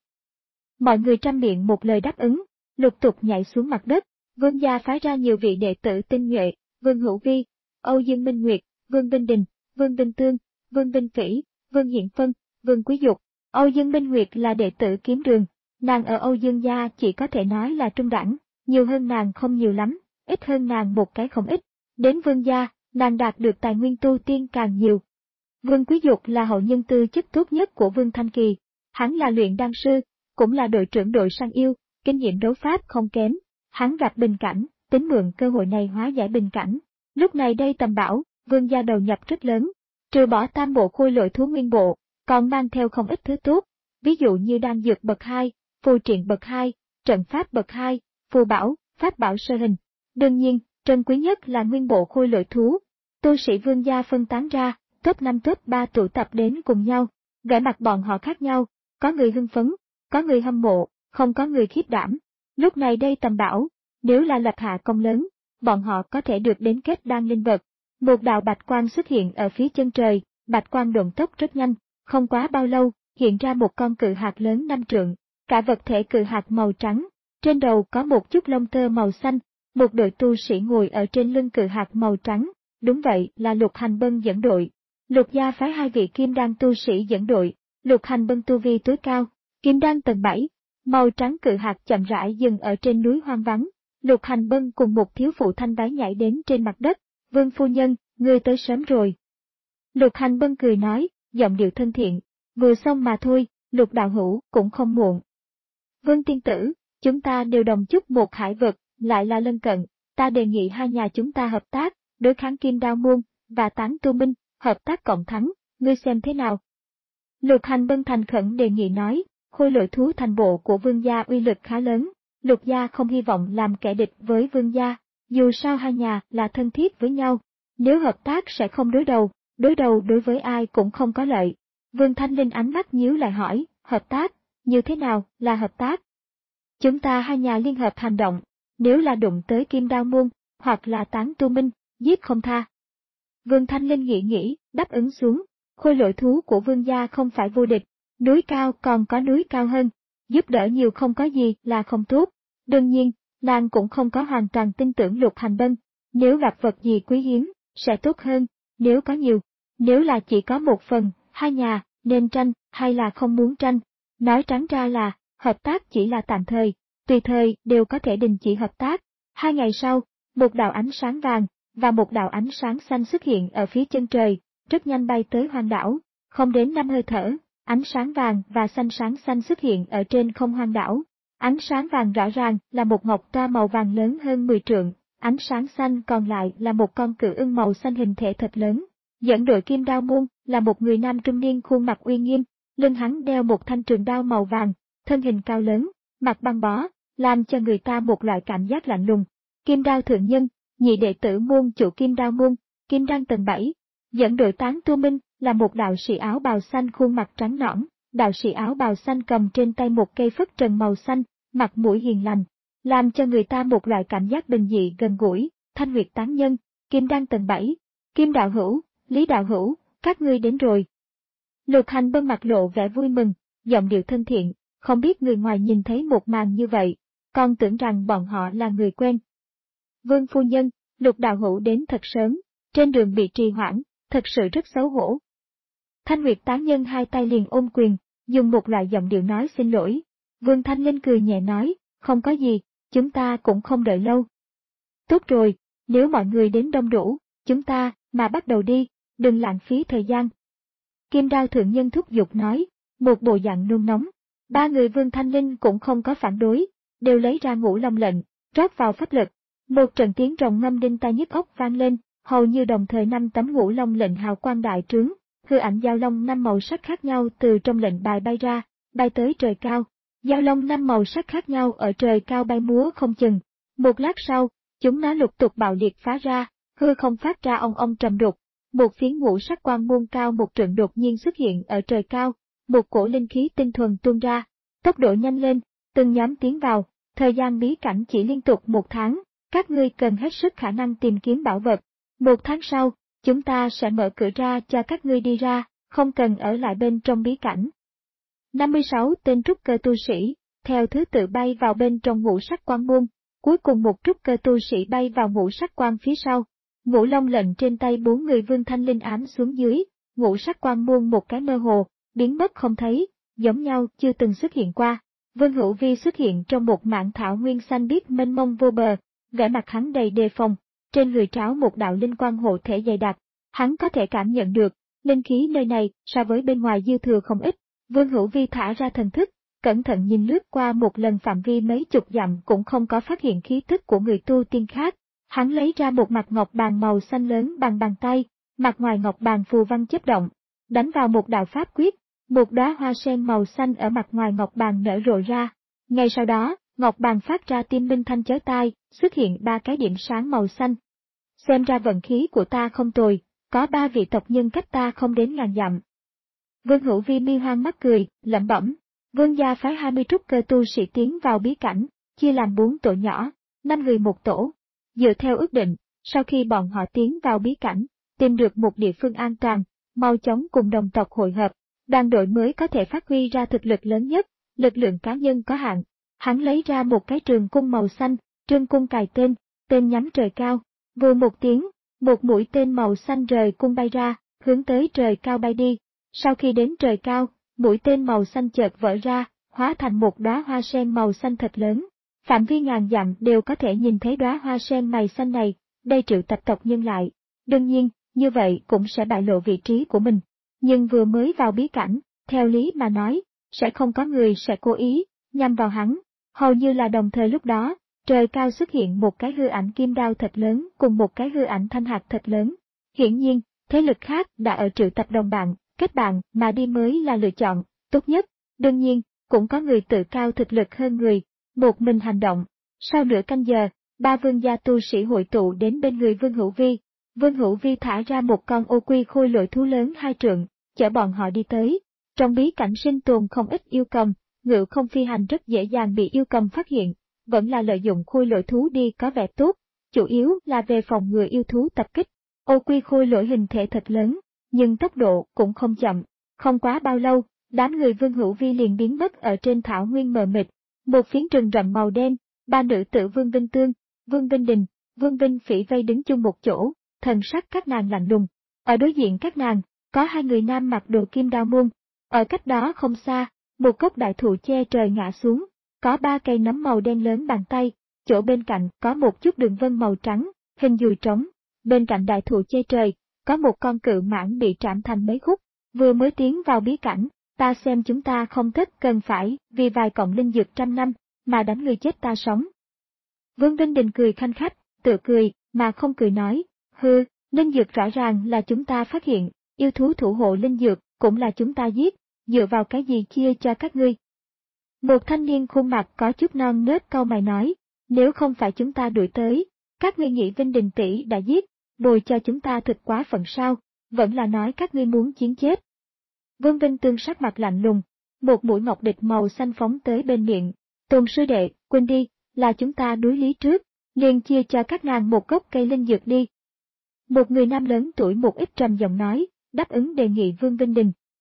Mọi người trăm miệng một lời đáp ứng, lục tục nhảy xuống mặt đất. Vương gia phái ra nhiều vị đệ tử tinh nhuệ, Vương Hữu Vi, Âu Dương Minh Nguyệt, Vương Vinh Đình, Vương Vinh Tương, Vương Vinh Phỉ, Vương Hiển Phân, Vương Quý Dục. Âu Dương Minh Nguyệt là đệ tử kiếm đường, nàng ở Âu Dương gia chỉ có thể nói là trung đẳng, nhiều hơn nàng không nhiều lắm, ít hơn nàng một cái không ít. Đến Vương gia, nàng đạt được tài nguyên tu tiên càng nhiều. Vương Quý Dục là hậu nhân tư chất tốt nhất của Vương Thanh Kỳ, hắn là luyện đan sư, cũng là đội trưởng đội săn yêu, kinh nghiệm đấu pháp không kém. Hắn gặp bình cảnh, tính mượn cơ hội này hóa giải bình cảnh. Lúc này đây tầm bảo, Vương gia đầu nhập rất lớn, trừ bỏ tam bộ khôi lỗi thú nguyên bộ, còn mang theo không ít thứ tốt, ví dụ như đan dược bậc hai, phù triện bậc hai, trận pháp bậc hai, phù bảo, pháp bảo sơ hình. Đương nhiên, trân quý nhất là nguyên bộ khôi lỗi thú. Tu sĩ Vương gia phân tán ra, top năm top ba tụ tập đến cùng nhau, vẻ mặt bọn họ khác nhau, có người hưng phấn, có người hâm mộ, không có người khiếp đảm. Lúc này đây tầm bảo, nếu là lập hạ công lớn, bọn họ có thể được đến kết đan linh vật. Một đạo bạch quang xuất hiện ở phía chân trời, bạch quang độn tốc rất nhanh, không quá bao lâu, hiện ra một con cự hạt lớn năm trượng, cả vật thể cự hạt màu trắng, trên đầu có một chút lông tơ màu xanh, một đội tu sĩ ngồi ở trên lưng cự hạt màu trắng, đúng vậy là Lục Hành Bân dẫn đội. Lục gia phái hai vị kim đan tu sĩ dẫn đội, Lục Hành Bân tu vi tối cao, kim đan tầng bảy. Màu trắng cự hạt chậm rãi dừng ở trên núi hoang vắng, Lục Hành Bân cùng một thiếu phụ thanh bái nhảy đến trên mặt đất, Vương phu nhân, ngươi tới sớm rồi. Lục Hành Bân cười nói, giọng điệu thân thiện, vừa xong mà thôi, Lục đạo hữu cũng không muộn. Vương tiên tử, chúng ta đều đồng chúc một hải vực, lại là lân cận, ta đề nghị hai nhà chúng ta hợp tác, đối kháng Kim Đao Môn và Tán Tu Minh, hợp tác cộng thắng, ngươi xem thế nào? Lục Hành Bân thành khẩn đề nghị nói. Khôi lỗi thú thành bộ của Vương gia uy lực khá lớn, Lục gia không hy vọng làm kẻ địch với Vương gia, dù sao hai nhà là thân thiết với nhau, nếu hợp tác sẽ không đối đầu, đối đầu đối với ai cũng không có lợi. Vương Thanh Linh ánh mắt nhíu lại hỏi, hợp tác, như thế nào là hợp tác? Chúng ta hai nhà liên hợp hành động, nếu là đụng tới Kim Đao Môn, hoặc là Tán Tu Minh, giết không tha. Vương Thanh Linh nghĩ nghĩ, đáp ứng xuống, khôi lỗi thú của Vương gia không phải vô địch. Núi cao còn có núi cao hơn, giúp đỡ nhiều không có gì là không tốt. Đương nhiên, nàng cũng không có hoàn toàn tin tưởng Lục Hành Bân, nếu gặp vật gì quý hiếm, sẽ tốt hơn, nếu có nhiều, nếu là chỉ có một phần, hai nhà, nên tranh, hay là không muốn tranh. Nói trắng ra là, hợp tác chỉ là tạm thời, tùy thời đều có thể đình chỉ hợp tác. Hai ngày sau, một đạo ánh sáng vàng, và một đạo ánh sáng xanh xuất hiện ở phía chân trời, rất nhanh bay tới hoang đảo, không đến năm hơi thở. Ánh sáng vàng và xanh sáng xanh xuất hiện ở trên không hoang đảo. Ánh sáng vàng rõ ràng là một ngọc toa màu vàng lớn hơn mười trượng, ánh sáng xanh còn lại là một con cự ưng màu xanh hình thể thật lớn. Dẫn đội Kim Đao Môn là một người nam trung niên khuôn mặt uy nghiêm, lưng hắn đeo một thanh trường đao màu vàng, thân hình cao lớn, mặt băng bó, làm cho người ta một loại cảm giác lạnh lùng. Kim Đao Thượng Nhân, nhị đệ tử môn chủ Kim Đao Môn, Kim Đan tầng bảy. Dẫn đội Tán Tu Minh là một đạo sĩ áo bào xanh khuôn mặt trắng nõn, đạo sĩ áo bào xanh cầm trên tay một cây phất trần màu xanh, mặt mũi hiền lành, làm cho người ta một loại cảm giác bình dị gần gũi. Thanh Nguyệt Tán Nhân, Kim Đan tầng bảy, Kim đạo hữu, Lý đạo hữu, các ngươi đến rồi. Lục Hành Bân mặt lộ vẻ vui mừng, giọng điệu thân thiện, không biết người ngoài nhìn thấy một màn như vậy, còn tưởng rằng bọn họ là người quen. Vương phu nhân, Lục đạo hữu đến thật sớm, trên đường bị trì hoãn, thật sự rất xấu hổ. Thanh Nguyệt tán nhân hai tay liền ôm quyền, dùng một loại giọng điệu nói xin lỗi. Vương Thanh Linh cười nhẹ nói, không có gì, chúng ta cũng không đợi lâu. Tốt rồi, nếu mọi người đến đông đủ, chúng ta, mà bắt đầu đi, đừng lãng phí thời gian. Kim Đao thượng nhân thúc giục nói, một bộ dạng nôn nóng. Ba người Vương Thanh Linh cũng không có phản đối, đều lấy ra ngũ long lệnh, rót vào pháp lực. Một trận tiếng rồng ngâm đinh tai nhức óc vang lên, hầu như đồng thời năm tấm ngũ long lệnh hào quang đại trướng, hư ảnh giao long năm màu sắc khác nhau từ trong lệnh bài bay ra, bay tới trời cao. Giao long năm màu sắc khác nhau ở trời cao bay múa không chừng. Một lát sau, chúng nó lục tục bạo liệt phá ra, hư không phát ra ong ong trầm đục. Một phiến ngũ sắc quang môn cao một trượng đột nhiên xuất hiện ở trời cao, một cổ linh khí tinh thuần tuôn ra, tốc độ nhanh lên, từng nhóm tiến vào, thời gian bí cảnh chỉ liên tục một tháng, các ngươi cần hết sức khả năng tìm kiếm bảo vật. Một tháng sau, chúng ta sẽ mở cửa ra cho các ngươi đi ra, không cần ở lại bên trong bí cảnh. năm mươi sáu tên trúc cơ tu sĩ, theo thứ tự bay vào bên trong ngũ sắc quang môn, cuối cùng một trúc cơ tu sĩ bay vào ngũ sắc quang phía sau. Ngũ long lệnh trên tay bốn người Vương Thanh Linh ám xuống dưới, ngũ sắc quang môn một cái mơ hồ, biến mất không thấy, giống nhau chưa từng xuất hiện qua. Vương Hữu Vi xuất hiện trong một mảng thảo nguyên xanh biếc mênh mông vô bờ, vẻ mặt hắn đầy đề phòng, trên người tráo một đạo linh quang hộ thể dày đặc, hắn có thể cảm nhận được, linh khí nơi này so với bên ngoài dư thừa không ít. Vương Hữu Vi thả ra thần thức, cẩn thận nhìn lướt qua một lần phạm vi mấy chục dặm cũng không có phát hiện khí tức của người tu tiên khác. Hắn lấy ra một mặt ngọc bàn màu xanh lớn bằng bàn tay, mặt ngoài ngọc bàn phù văn chớp động, đánh vào một đạo pháp quyết, một đóa hoa sen màu xanh ở mặt ngoài ngọc bàn nở rộ ra. Ngay sau đó, ngọc bàn phát ra tim minh thanh chói tai, xuất hiện ba cái điểm sáng màu xanh. Xem ra vận khí của ta không tồi, có ba vị tộc nhân cách ta không đến ngàn dặm. Vương Hữu Vi mi hoang mắt cười, lẩm bẩm. Vương gia phái hai mươi trúc cơ tu sĩ tiến vào bí cảnh, chia làm bốn tổ nhỏ, năm người một tổ. Dựa theo ước định, sau khi bọn họ tiến vào bí cảnh, tìm được một địa phương an toàn, mau chóng cùng đồng tộc hội hợp, đoàn đội mới có thể phát huy ra thực lực lớn nhất, lực lượng cá nhân có hạn. Hắn lấy ra một cái trường cung màu xanh, trường cung cài tên, tên nhắm trời cao, vừa một tiếng, một mũi tên màu xanh rời cung bay ra, hướng tới trời cao bay đi. Sau khi đến trời cao, mũi tên màu xanh chợt vỡ ra, hóa thành một đóa hoa sen màu xanh thật lớn. Phạm vi ngàn dặm đều có thể nhìn thấy đóa hoa sen mày xanh này, đây triệu tập tộc nhân lại. Đương nhiên, như vậy cũng sẽ bại lộ vị trí của mình. Nhưng vừa mới vào bí cảnh, theo lý mà nói, sẽ không có người sẽ cố ý, nhằm vào hắn. Hầu như là đồng thời lúc đó, trời cao xuất hiện một cái hư ảnh kim đao thật lớn cùng một cái hư ảnh thanh hạt thật lớn. Hiển nhiên, thế lực khác đã ở triệu tập đồng bạn, kết bạn mà đi mới là lựa chọn, tốt nhất. Đương nhiên, cũng có người tự cao thực lực hơn người, một mình hành động. Sau nửa canh giờ, ba vương gia tu sĩ hội tụ đến bên người Vương Hữu Vi. Vương Hữu Vi thả ra một con ô quy khôi lội thú lớn hai trượng, chở bọn họ đi tới. Trong bí cảnh sinh tồn không ít yêu cầm, ngự không phi hành rất dễ dàng bị yêu cầm phát hiện, vẫn là lợi dụng khôi lội thú đi có vẻ tốt, chủ yếu là về phòng ngừa yêu thú tập kích. Ô quy khôi lội hình thể thật lớn, nhưng tốc độ cũng không chậm. Không quá bao lâu, đám người Vương Hữu Vi liền biến mất ở trên thảo nguyên mờ mịt. Một phiến rừng rậm màu đen, ba nữ tử Vương Vinh Tương, Vương Vinh Đình, Vương Vinh Phỉ vây đứng chung một chỗ, thần sắc các nàng lạnh lùng. Ở đối diện các nàng, có hai người nam mặc đồ kim đao môn. Ở cách đó không xa, một gốc đại thụ che trời ngã xuống, có ba cây nấm màu đen lớn bàn tay, chỗ bên cạnh có một chút đường vân màu trắng, hình dùi trống. Bên cạnh đại thụ che trời, có một con cự mãng bị trảm thành mấy khúc, vừa mới tiến vào bí cảnh. Ta xem chúng ta không thích cần phải vì vài cọng linh dược trăm năm mà đánh người chết ta sống. Vương Vinh Đình cười khanh khách, tự cười mà không cười nói, hư, linh dược rõ ràng là chúng ta phát hiện, yêu thú thủ hộ linh dược cũng là chúng ta giết, dựa vào cái gì chia cho các ngươi. Một thanh niên khuôn mặt có chút non nớt cau mày nói, nếu không phải chúng ta đuổi tới, các ngươi nghĩ Vinh Đình tỷ đã giết, bồi cho chúng ta thực quá phận sao, vẫn là nói các ngươi muốn chiến chết. Vương Vinh Tương sắc mặt lạnh lùng, một mũi ngọc địch màu xanh phóng tới bên miệng. Tôn sư đệ, quên đi, là chúng ta đối lý trước, liền chia cho các nàng một gốc cây linh dược đi. Một người nam lớn tuổi một ít trầm giọng nói, đáp ứng đề nghị Vương Vinh Đình.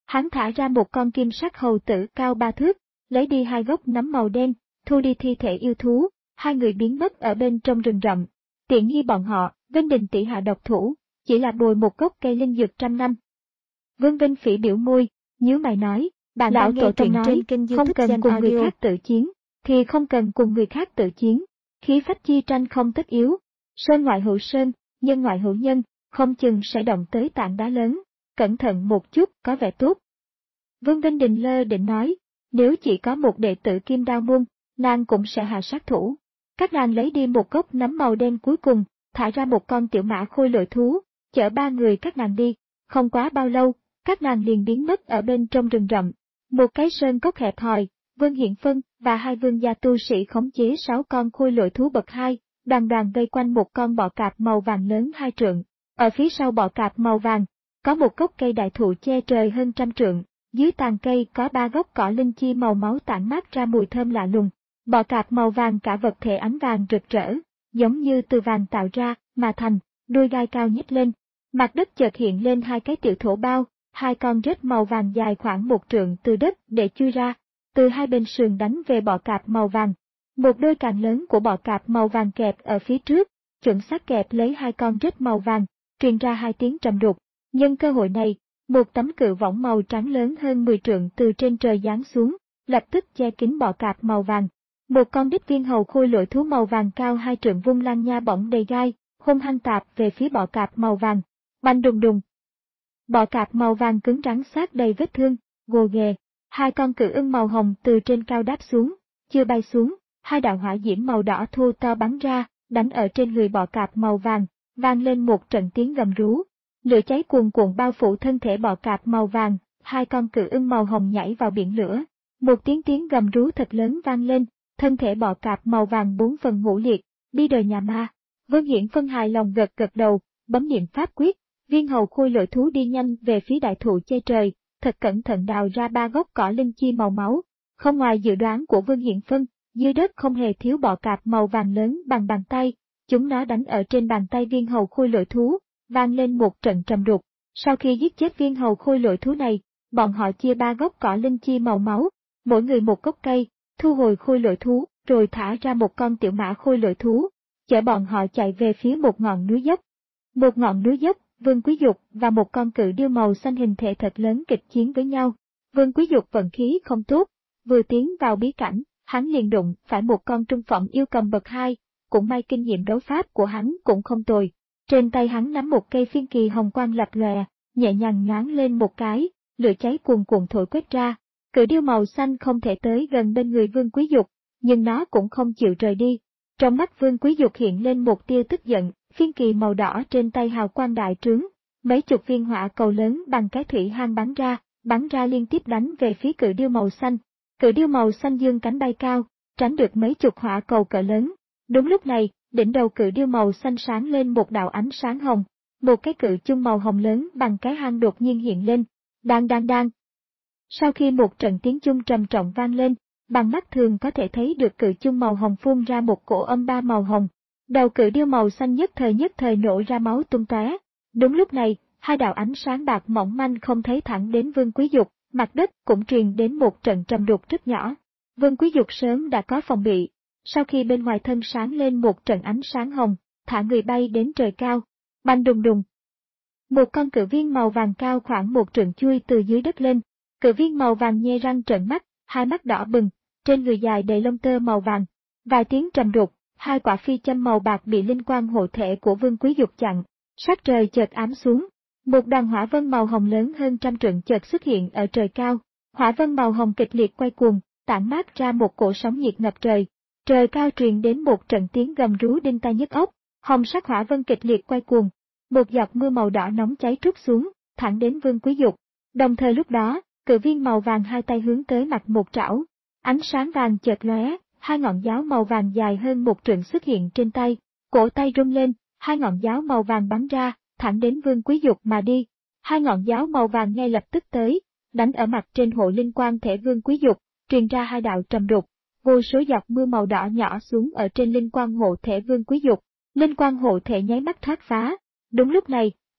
Hắn thả ra một con kim sắc hầu tử cao ba thước, lấy đi hai gốc nấm màu đen, thu đi thi thể yêu thú, hai người biến mất ở bên trong rừng rậm. Tiện nghi bọn họ, Vinh Đình tỷ hạ độc thủ, chỉ là bồi một gốc cây linh dược trăm năm. Vương Vinh Phỉ biểu môi, nhíu mày nói, bạn lão tổ tông nói, không cần cùng người khác tự chiến, thì không cần cùng người khác tự chiến. Khí phách chi tranh không tất yếu, sơn ngoại hữu sơn, nhân ngoại hữu nhân, không chừng sẽ động tới tảng đá lớn, cẩn thận một chút có vẻ tốt. Vương Vinh Đình lơ định nói, nếu chỉ có một đệ tử Kim Đao môn, nàng cũng sẽ hạ sát thủ. Các nàng lấy đi một gốc nấm màu đen cuối cùng, thả ra một con tiểu mã khôi lội thú, chở ba người các nàng đi, không quá bao lâu, các nàng liền biến mất ở bên trong rừng rậm. Một cái sơn cốc hẹp hòi, Vương Hiển Phân và hai vương gia tu sĩ khống chế sáu con khôi lội thú bậc hai, đoàn đoàn vây quanh một con bọ cạp màu vàng lớn hai trượng. Ở phía sau bọ cạp màu vàng, có một gốc cây đại thụ che trời hơn trăm trượng, dưới tàn cây có ba gốc cỏ linh chi màu máu tản mát ra mùi thơm lạ lùng. Bọ cạp màu vàng cả vật thể ánh vàng rực rỡ, giống như từ vàng tạo ra mà thành, đuôi gai cao nhích lên. Mặt đất chợt hiện lên hai cái tiểu thổ bao, hai con rết màu vàng dài khoảng một trượng từ đất để chui ra, từ hai bên sườn đánh về bọ cạp màu vàng. Một đôi càng lớn của bọ cạp màu vàng kẹp ở phía trước, chuẩn xác kẹp lấy hai con rết màu vàng, truyền ra hai tiếng trầm đục. Nhân cơ hội này, một tấm cự võng màu trắng lớn hơn mười trượng từ trên trời giáng xuống, lập tức che kín bọ cạp màu vàng. Một con đích viên hầu khôi lội thú màu vàng cao hai trượng vung lan nha bổng đầy gai, hung hăng tạp về phía bọ cạp màu vàng. Bành đùng đùng. Bọ cạp màu vàng cứng rắn sát đầy vết thương, gồ ghề. Hai con cự ưng màu hồng từ trên cao đáp xuống, chưa bay xuống, hai đạo hỏa diễm màu đỏ thô to bắn ra, đánh ở trên người bọ cạp màu vàng, vang lên một trận tiếng gầm rú. Lửa cháy cuồn cuộn bao phủ thân thể bọ cạp màu vàng, hai con cự ưng màu hồng nhảy vào biển lửa. Một tiếng tiếng gầm rú thật lớn vang lên, thân thể bọ cạp màu vàng bốn phần ngũ liệt, đi đời nhà ma. Vương Hiển Phân hài lòng gật gật đầu, bấm niệm pháp quyết, viên hầu khôi lội thú đi nhanh về phía đại thụ che trời, thật cẩn thận đào ra ba gốc cỏ linh chi màu máu. Không ngoài dự đoán của Vương Hiển Phân, dưới đất không hề thiếu bọ cạp màu vàng lớn bằng bàn tay, chúng nó đánh ở trên bàn tay viên hầu khôi lội thú, vang lên một trận trầm đục. Sau khi giết chết viên hầu khôi lội thú này, bọn họ chia ba gốc cỏ linh chi màu máu, mỗi người một gốc cây, thu hồi khôi lội thú, rồi thả ra một con tiểu mã khôi lội thú, chở bọn họ chạy về phía một ngọn núi dốc. Một ngọn núi dốc, Vương Quý Dục và một con cự điêu màu xanh hình thể thật lớn kịch chiến với nhau. Vương Quý Dục vận khí không tốt, vừa tiến vào bí cảnh, hắn liền đụng phải một con trung phẩm yêu cầm bậc hai, cũng may kinh nghiệm đấu pháp của hắn cũng không tồi. Trên tay hắn nắm một cây phiên kỳ hồng quang lập lòe, nhẹ nhàng ngáng lên một cái, lửa cháy cuồn cuộn thổi quét ra. Cự điêu màu xanh không thể tới gần bên người Vương Quý Dục, nhưng nó cũng không chịu rời đi. Trong mắt Vương Quý Dục hiện lên một tia tức giận, phiên kỳ màu đỏ trên tay hào quang đại trướng, mấy chục viên hỏa cầu lớn bằng cái thủy hang bắn ra, bắn ra liên tiếp đánh về phía cự điêu màu xanh. Cự điêu màu xanh dương cánh bay cao, tránh được mấy chục hỏa cầu cỡ lớn. Đúng lúc này, đỉnh đầu cự điêu màu xanh sáng lên một đạo ánh sáng hồng, một cái cự chung màu hồng lớn bằng cái hang đột nhiên hiện lên, đang đang đang. Sau khi một trận tiếng chung trầm trọng vang lên, bằng mắt thường có thể thấy được cự chung màu hồng phun ra một cổ âm ba màu hồng. Đầu cự điêu màu xanh nhất thời nhất thời nổ ra máu tung tóe. Đúng lúc này, hai đạo ánh sáng bạc mỏng manh không thấy thẳng đến Vương Quý Dục, mặt đất cũng truyền đến một trận trầm đục rất nhỏ. Vương Quý Dục sớm đã có phòng bị. Sau khi bên ngoài thân sáng lên một trận ánh sáng hồng, thả người bay đến trời cao. Bành đùng đùng. Một con cự viên màu vàng cao khoảng một trượng chui từ dưới đất lên. Cự viên màu vàng nhe răng trợn mắt, hai mắt đỏ bừng, trên người dài đầy lông tơ màu vàng. Vài tiếng trầm đục, hai quả phi châm màu bạc bị linh quang hộ thể của Vương Quý Dục chặn. Sắc trời chợt ám xuống. Một đoàn hỏa vân màu hồng lớn hơn trăm trượng chợt xuất hiện ở trời cao. Hỏa vân màu hồng kịch liệt quay cuồng, tản mát ra một cổ sóng nhiệt ngập trời. Trời cao truyền đến một trận tiếng gầm rú đinh tai nhức óc, hồng sắc hỏa vân kịch liệt quay cuồng. Một giọt mưa màu đỏ nóng cháy trút xuống, thẳng đến Vương Quý Dục. Đồng thời lúc đó, cự viên màu vàng hai tay hướng tới mặt một trảo. Ánh sáng vàng chợt lóe, hai ngọn giáo màu vàng dài hơn một trượng xuất hiện trên tay. Cổ tay rung lên, hai ngọn giáo màu vàng bắn ra, thẳng đến Vương Quý Dục mà đi. Hai ngọn giáo màu vàng ngay lập tức tới, đánh ở mặt trên hộ linh quang thể Vương Quý Dục, truyền ra hai đạo trầm đục. Vô số giọt mưa màu đỏ nhỏ xuống ở trên linh quang hộ thể Vương Quý Dục. Linh quang hộ thể nháy mắt thoát phá. Đúng lúc này,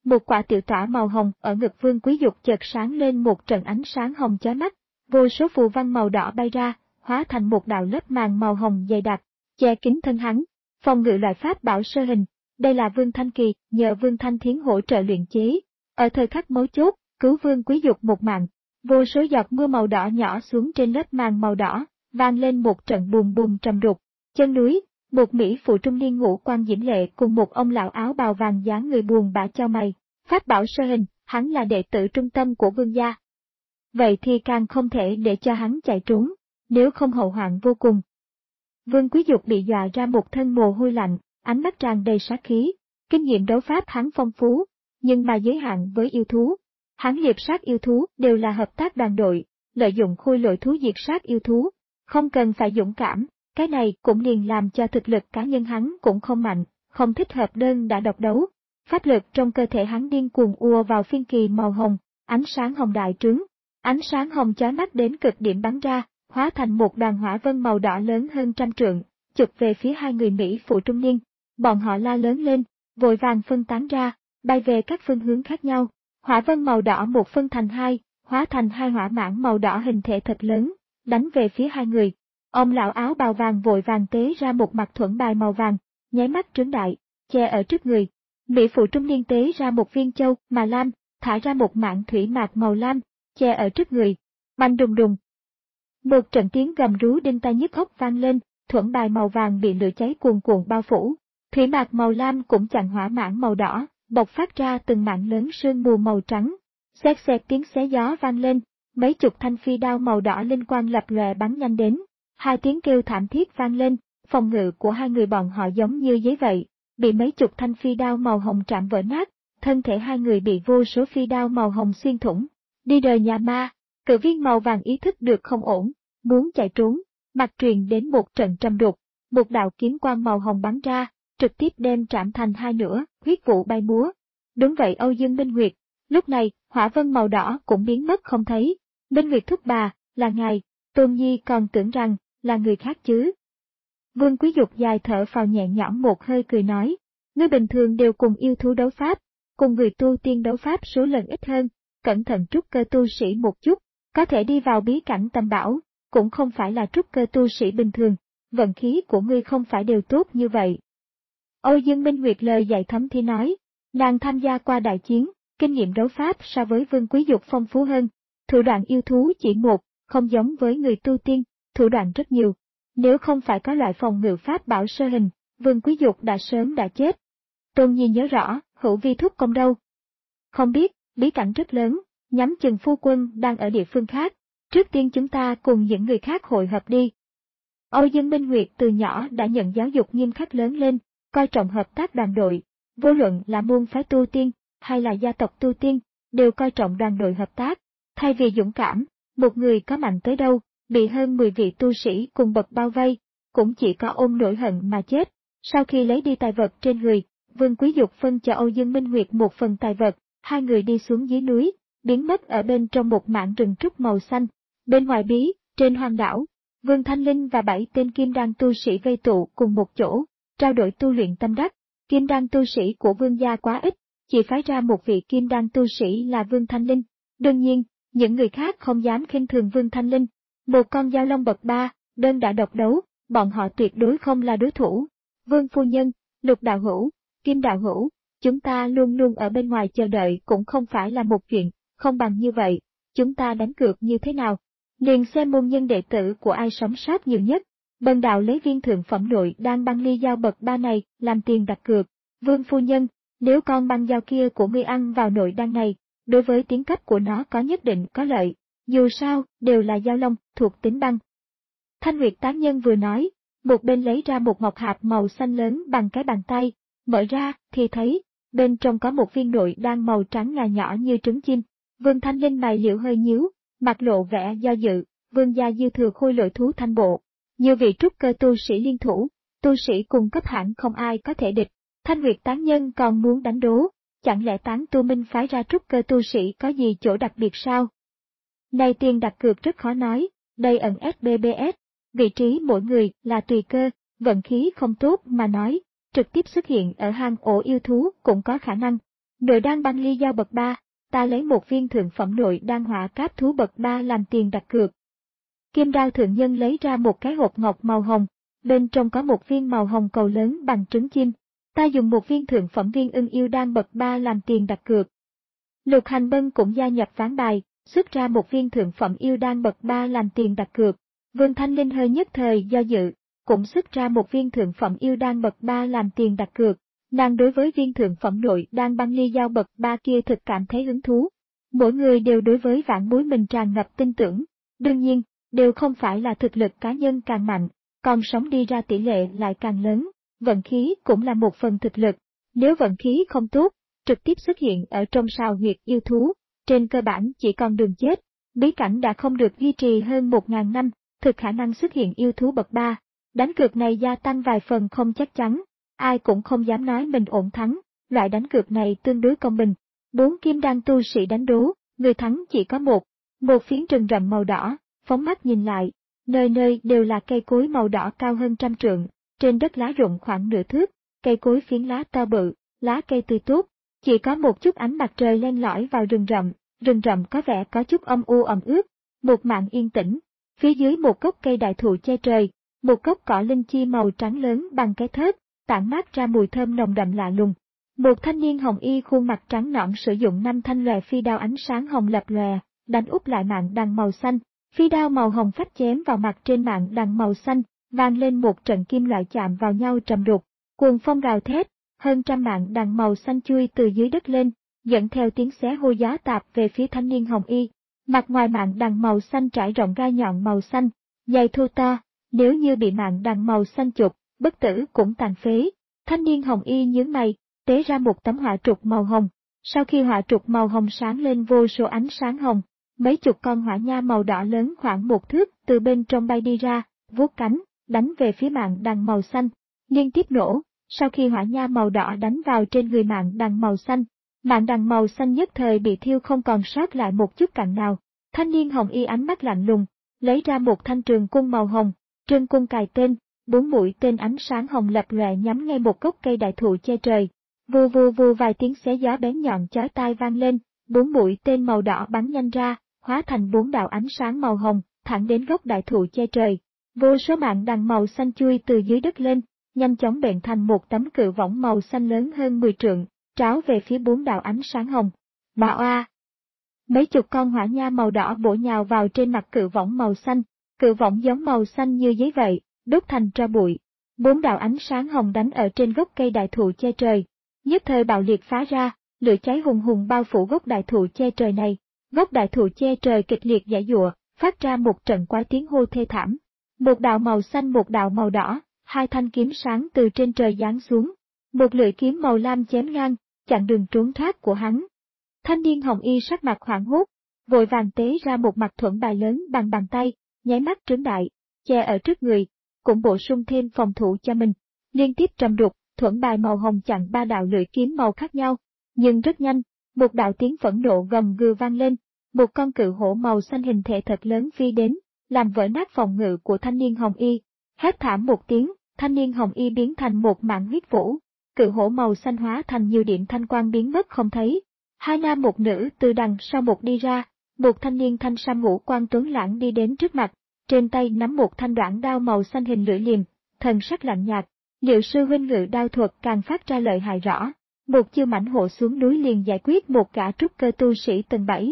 Một quả tiểu tỏa màu hồng ở ngực Vương Quý Dục chợt sáng lên một trận ánh sáng hồng chói mắt, vô số phù văn màu đỏ bay ra, hóa thành một đạo lớp màng màu hồng dày đặc, che kín thân hắn, phòng ngự loại pháp bảo sơ hình. Đây là Vương Thanh Kỳ nhờ Vương Thanh Thiến hỗ trợ luyện chế, ở thời khắc mấu chốt, cứu Vương Quý Dục một mạng. Vô số giọt mưa màu đỏ nhỏ xuống trên lớp màng màu đỏ, vang lên một trận bùm bùm trầm rục. Chân núi, một mỹ phụ trung niên ngũ quan diễm lệ cùng một ông lão áo bào vàng dáng người buồn bã chau mày. Pháp bảo sơ hình, hắn là đệ tử trung tâm của Vương gia. Vậy thì càng không thể để cho hắn chạy trốn, nếu không hậu hoạn vô cùng. Vương Quý Dục bị dọa ra một thân mồ hôi lạnh, ánh mắt tràn đầy sát khí. Kinh nghiệm đấu pháp hắn phong phú, nhưng mà giới hạn với yêu thú. Hắn liệp sát yêu thú đều là hợp tác đoàn đội, lợi dụng khôi lỗi thú diệt sát yêu thú, không cần phải dũng cảm. Cái này cũng liền làm cho thực lực cá nhân hắn cũng không mạnh, không thích hợp đơn đã độc đấu. Pháp lực trong cơ thể hắn điên cuồng ùa vào phiên kỳ màu hồng, ánh sáng hồng đại trướng. Ánh sáng hồng chói mắt đến cực điểm bắn ra, hóa thành một đoàn hỏa vân màu đỏ lớn hơn trăm trượng, chụp về phía hai người Mỹ phụ trung niên. Bọn họ la lớn lên, vội vàng phân tán ra, bay về các phương hướng khác nhau. Hỏa vân màu đỏ một phân thành hai, hóa thành hai hỏa mãng màu đỏ hình thể thật lớn, đánh về phía hai người. Ông lão áo bào vàng vội vàng tế ra một mặt thuẫn bài màu vàng, nháy mắt trướng đại, che ở trước người. Mỹ phụ trung niên tế ra một viên châu mà lam, thả ra một mảng thủy mạc màu lam, che ở trước người. Bành đùng đùng. Một trận tiếng gầm rú đinh tai nhức óc vang lên, thuẫn bài màu vàng bị lửa cháy cuồn cuộn bao phủ. Thủy mạc màu lam cũng chặn hỏa mãng màu đỏ, bộc phát ra từng mảng lớn sương mù màu trắng. Xẹt xẹt tiếng xé gió vang lên, mấy chục thanh phi đao màu đỏ linh quang lập lòe bắn nhanh đến. Hai tiếng kêu thảm thiết vang lên, phòng ngự của hai người bọn họ giống như giấy vậy, bị mấy chục thanh phi đao màu hồng chạm vỡ nát, thân thể hai người bị vô số phi đao màu hồng xuyên thủng. Đi đời nhà ma, cự viên màu vàng ý thức được không ổn, muốn chạy trốn, mặt truyền đến một trận trầm đục, một đạo kiếm quang màu hồng bắn ra, trực tiếp đem trảm thành hai nửa, huyết vụ bay múa. Đúng vậy Âu Dương Minh Nguyệt, lúc này, hỏa vân màu đỏ cũng biến mất không thấy. Minh Nguyệt thúc bà, là ngài, Tôn Nhi còn tưởng rằng, là người khác chứ. Vương Quý Dục dài thở phào nhẹ nhõm một hơi cười nói, ngươi bình thường đều cùng yêu thú đấu pháp, cùng người tu tiên đấu pháp số lần ít hơn, cẩn thận trúc cơ tu sĩ một chút, có thể đi vào bí cảnh tầm bảo, cũng không phải là trúc cơ tu sĩ bình thường, vận khí của ngươi không phải đều tốt như vậy. Âu Dương Minh Nguyệt lời dạy thấm thía nói, nàng tham gia qua đại chiến, kinh nghiệm đấu pháp so với Vương Quý Dục phong phú hơn, thủ đoạn yêu thú chỉ một, không giống với người tu tiên, thủ đoạn rất nhiều. Nếu không phải có loại phòng ngự pháp bảo sơ hình, Vương Quý Dục đã sớm đã chết. Tôn Nhi nhớ rõ, Hữu Vi thúc công đâu? Không biết, bí cảnh rất lớn, nhắm chừng phu quân đang ở địa phương khác, trước tiên chúng ta cùng những người khác hội hợp đi. Âu Dương Minh Nguyệt từ nhỏ đã nhận giáo dục nghiêm khắc lớn lên, coi trọng hợp tác đoàn đội, vô luận là môn phái tu tiên, hay là gia tộc tu tiên, đều coi trọng đoàn đội hợp tác. Thay vì dũng cảm, một người có mạnh tới đâu, bị hơn mười vị tu sĩ cùng bậc bao vây, cũng chỉ có ôm nỗi hận mà chết. Sau khi lấy đi tài vật trên người, Vương Quý Dục phân cho Âu Dương Minh Nguyệt một phần tài vật, hai người đi xuống dưới núi, biến mất ở bên trong một mảng rừng trúc màu xanh. Bên ngoài bí, trên hoang đảo, Vương Thanh Linh và bảy tên kim đan tu sĩ vây tụ cùng một chỗ, trao đổi tu luyện tâm đắc. Kim đan tu sĩ của Vương gia quá ít, chỉ phái ra một vị kim đan tu sĩ là Vương Thanh Linh. Đương nhiên, những người khác không dám khinh thường Vương Thanh Linh. Một con dao long bậc ba, đơn đã độc đấu, bọn họ tuyệt đối không là đối thủ. Vương phu nhân, Lục đạo hữu, Kim đạo hữu, chúng ta luôn luôn ở bên ngoài chờ đợi cũng không phải là một chuyện, không bằng như vậy, chúng ta đánh cược như thế nào? Liền xem môn nhân đệ tử của ai sống sót nhiều nhất. Bần đạo lấy viên thượng phẩm nội đang băng ly dao bậc ba này làm tiền đặt cược. Vương phu nhân, nếu con băng dao kia của ngươi ăn vào nội đan này, đối với tiến cấp của nó có nhất định có lợi. Dù sao, đều là dao long, thuộc tính băng. Thanh Nguyệt tán nhân vừa nói, một bên lấy ra một ngọc hạp màu xanh lớn bằng cái bàn tay, mở ra, thì thấy, bên trong có một viên nội đan màu trắng ngà nhỏ như trứng chim. Vương Thanh Linh mày liễu hơi nhíu, mặt lộ vẻ do dự, vương gia dư thừa khôi lỗi thú thanh bộ. Nhiều vị trúc cơ tu sĩ liên thủ, tu sĩ cùng cấp hẳn không ai có thể địch. Thanh Nguyệt tán nhân còn muốn đánh đố, chẳng lẽ tán tu minh phái ra trúc cơ tu sĩ có gì chỗ đặc biệt sao? Này tiền đặt cược rất khó nói, đây ẩn ét bê bê ét, vị trí mỗi người là tùy cơ, vận khí không tốt mà nói, trực tiếp xuất hiện ở hang ổ yêu thú cũng có khả năng. Nội đan băng ly dao bậc ba, ta lấy một viên thượng phẩm nội đan hỏa cáp thú bậc ba làm tiền đặt cược. Kim đao thượng nhân lấy ra một cái hộp ngọc màu hồng, bên trong có một viên màu hồng cầu lớn bằng trứng chim. Ta dùng một viên thượng phẩm viên ưng yêu đan bậc ba làm tiền đặt cược. Lục Hành Bân cũng gia nhập ván bài, xuất ra một viên thượng phẩm yêu đan bậc ba làm tiền đặt cược. Vương Thanh Linh hơi nhất thời do dự, cũng xuất ra một viên thượng phẩm yêu đan bậc ba làm tiền đặt cược. Nàng đối với viên thượng phẩm nội đan băng ly dao bậc ba kia thực cảm thấy hứng thú. Mỗi người đều đối với vạn bối mình tràn ngập tin tưởng. Đương nhiên, đều không phải là thực lực cá nhân càng mạnh, còn sống đi ra tỷ lệ lại càng lớn. Vận khí cũng là một phần thực lực. Nếu vận khí không tốt, trực tiếp xuất hiện ở trong sào huyệt yêu thú, trên cơ bản chỉ còn đường chết. Bí cảnh đã không được duy trì hơn một ngàn năm, thực khả năng xuất hiện yêu thú bậc ba. Đánh cược này gia tăng vài phần không chắc chắn. Ai cũng không dám nói mình ổn thắng, loại đánh cược này tương đối công bình. Bốn kim đan tu sĩ đánh đố, người thắng chỉ có một. Một phiến rừng rậm màu đỏ, phóng mắt nhìn lại, nơi nơi đều là cây cối màu đỏ cao hơn trăm trượng, trên đất lá rụng khoảng nửa thước, cây cối phiến lá to bự, lá cây tươi tốt, chỉ có một chút ánh mặt trời len lỏi vào rừng rậm, rừng rậm có vẻ có chút âm u ẩm ướt, một mảng yên tĩnh. Phía dưới một gốc cây đại thụ che trời, một gốc cỏ linh chi màu trắng lớn bằng cái thớt, tản mát ra mùi thơm nồng đậm lạ lùng. Một thanh niên hồng y khuôn mặt trắng nõn sử dụng năm thanh lòe phi đao ánh sáng hồng lập lòe, đánh úp lại mạng đằng màu xanh, phi đao màu hồng phách chém vào mặt trên mạng đằng màu xanh, vang lên một trận kim loại chạm vào nhau trầm đục, cuồng phong gào thét, hơn trăm mạng đằng màu xanh chui từ dưới đất lên, dẫn theo tiếng xé hô gió tạp về phía thanh niên hồng y. Mặt ngoài mạng đằng màu xanh trải rộng gai nhọn màu xanh, dày thô to, nếu như bị mạng đằng màu xanh chụp, bất tử cũng tàn phế. Thanh niên hồng y nhướng mày, tế ra một tấm hỏa trục màu hồng. Sau khi hỏa trục màu hồng sáng lên vô số ánh sáng hồng, mấy chục con hỏa nha màu đỏ lớn khoảng một thước từ bên trong bay đi ra, vuốt cánh, đánh về phía mạng đằng màu xanh, liên tiếp nổ. Sau khi hỏa nha màu đỏ đánh vào trên người mạng đằng màu xanh, mạng đằng màu xanh nhất thời bị thiêu không còn sót lại một chút cặn nào. Thanh niên hồng y ánh mắt lạnh lùng, lấy ra một thanh trường cung màu hồng, trường cung cài tên, bốn mũi tên ánh sáng hồng lập lòe nhắm ngay một gốc cây đại thụ che trời. Vù vù vù vài tiếng xé gió bén nhọn chói tai vang lên, bốn mũi tên màu đỏ bắn nhanh ra, hóa thành bốn đạo ánh sáng màu hồng, thẳng đến gốc đại thụ che trời. Vô số mạng đằng màu xanh chui từ dưới đất lên, nhanh chóng bện thành một tấm cự võng màu xanh lớn hơn mười trượng, tráo về phía bốn đạo ánh sáng hồng. Bà oa! Mấy chục con hỏa nha màu đỏ bổ nhào vào trên mặt cự võng màu xanh, cự võng giống màu xanh như giấy vậy, đốt thành tro bụi. Bốn đạo ánh sáng hồng đánh ở trên gốc cây đại thụ che trời, nhất thời bạo liệt phá ra, lửa cháy hùng hùng bao phủ gốc đại thụ che trời này. Gốc đại thụ che trời kịch liệt giãy giụa, phát ra một trận quái tiếng hô thê thảm. Một đạo màu xanh một đạo màu đỏ, hai thanh kiếm sáng từ trên trời giáng xuống. Một lưỡi kiếm màu lam chém ngang, chặn đường trốn thoát của hắn. Thanh niên hồng y sắc mặt hoảng hốt, vội vàng tế ra một mặt thuẫn bài lớn bằng bàn tay, nháy mắt trướng đại, che ở trước người, cũng bổ sung thêm phòng thủ cho mình. Liên tiếp trầm đục, thuẫn bài màu hồng chặn ba đạo lưỡi kiếm màu khác nhau, nhưng rất nhanh, một đạo tiếng phẫn nộ gầm gừ vang lên, một con cự hổ màu xanh hình thể thật lớn phi đến, làm vỡ nát phòng ngự của thanh niên hồng y. Hét thảm một tiếng, thanh niên hồng y biến thành một mảng huyết vũ, cự hổ màu xanh hóa thành nhiều điểm thanh quang biến mất không thấy. Hai nam một nữ từ đằng sau một đi ra, một thanh niên thanh sam ngũ quan tuấn lãng đi đến trước mặt, trên tay nắm một thanh đoạn đao màu xanh hình lưỡi liềm, thần sắc lạnh nhạt. Liệu sư huynh ngự đao thuật càng phát ra lợi hại rõ, một chiêu mãnh hộ xuống núi liền giải quyết một gã trúc cơ tu sĩ tầng bảy.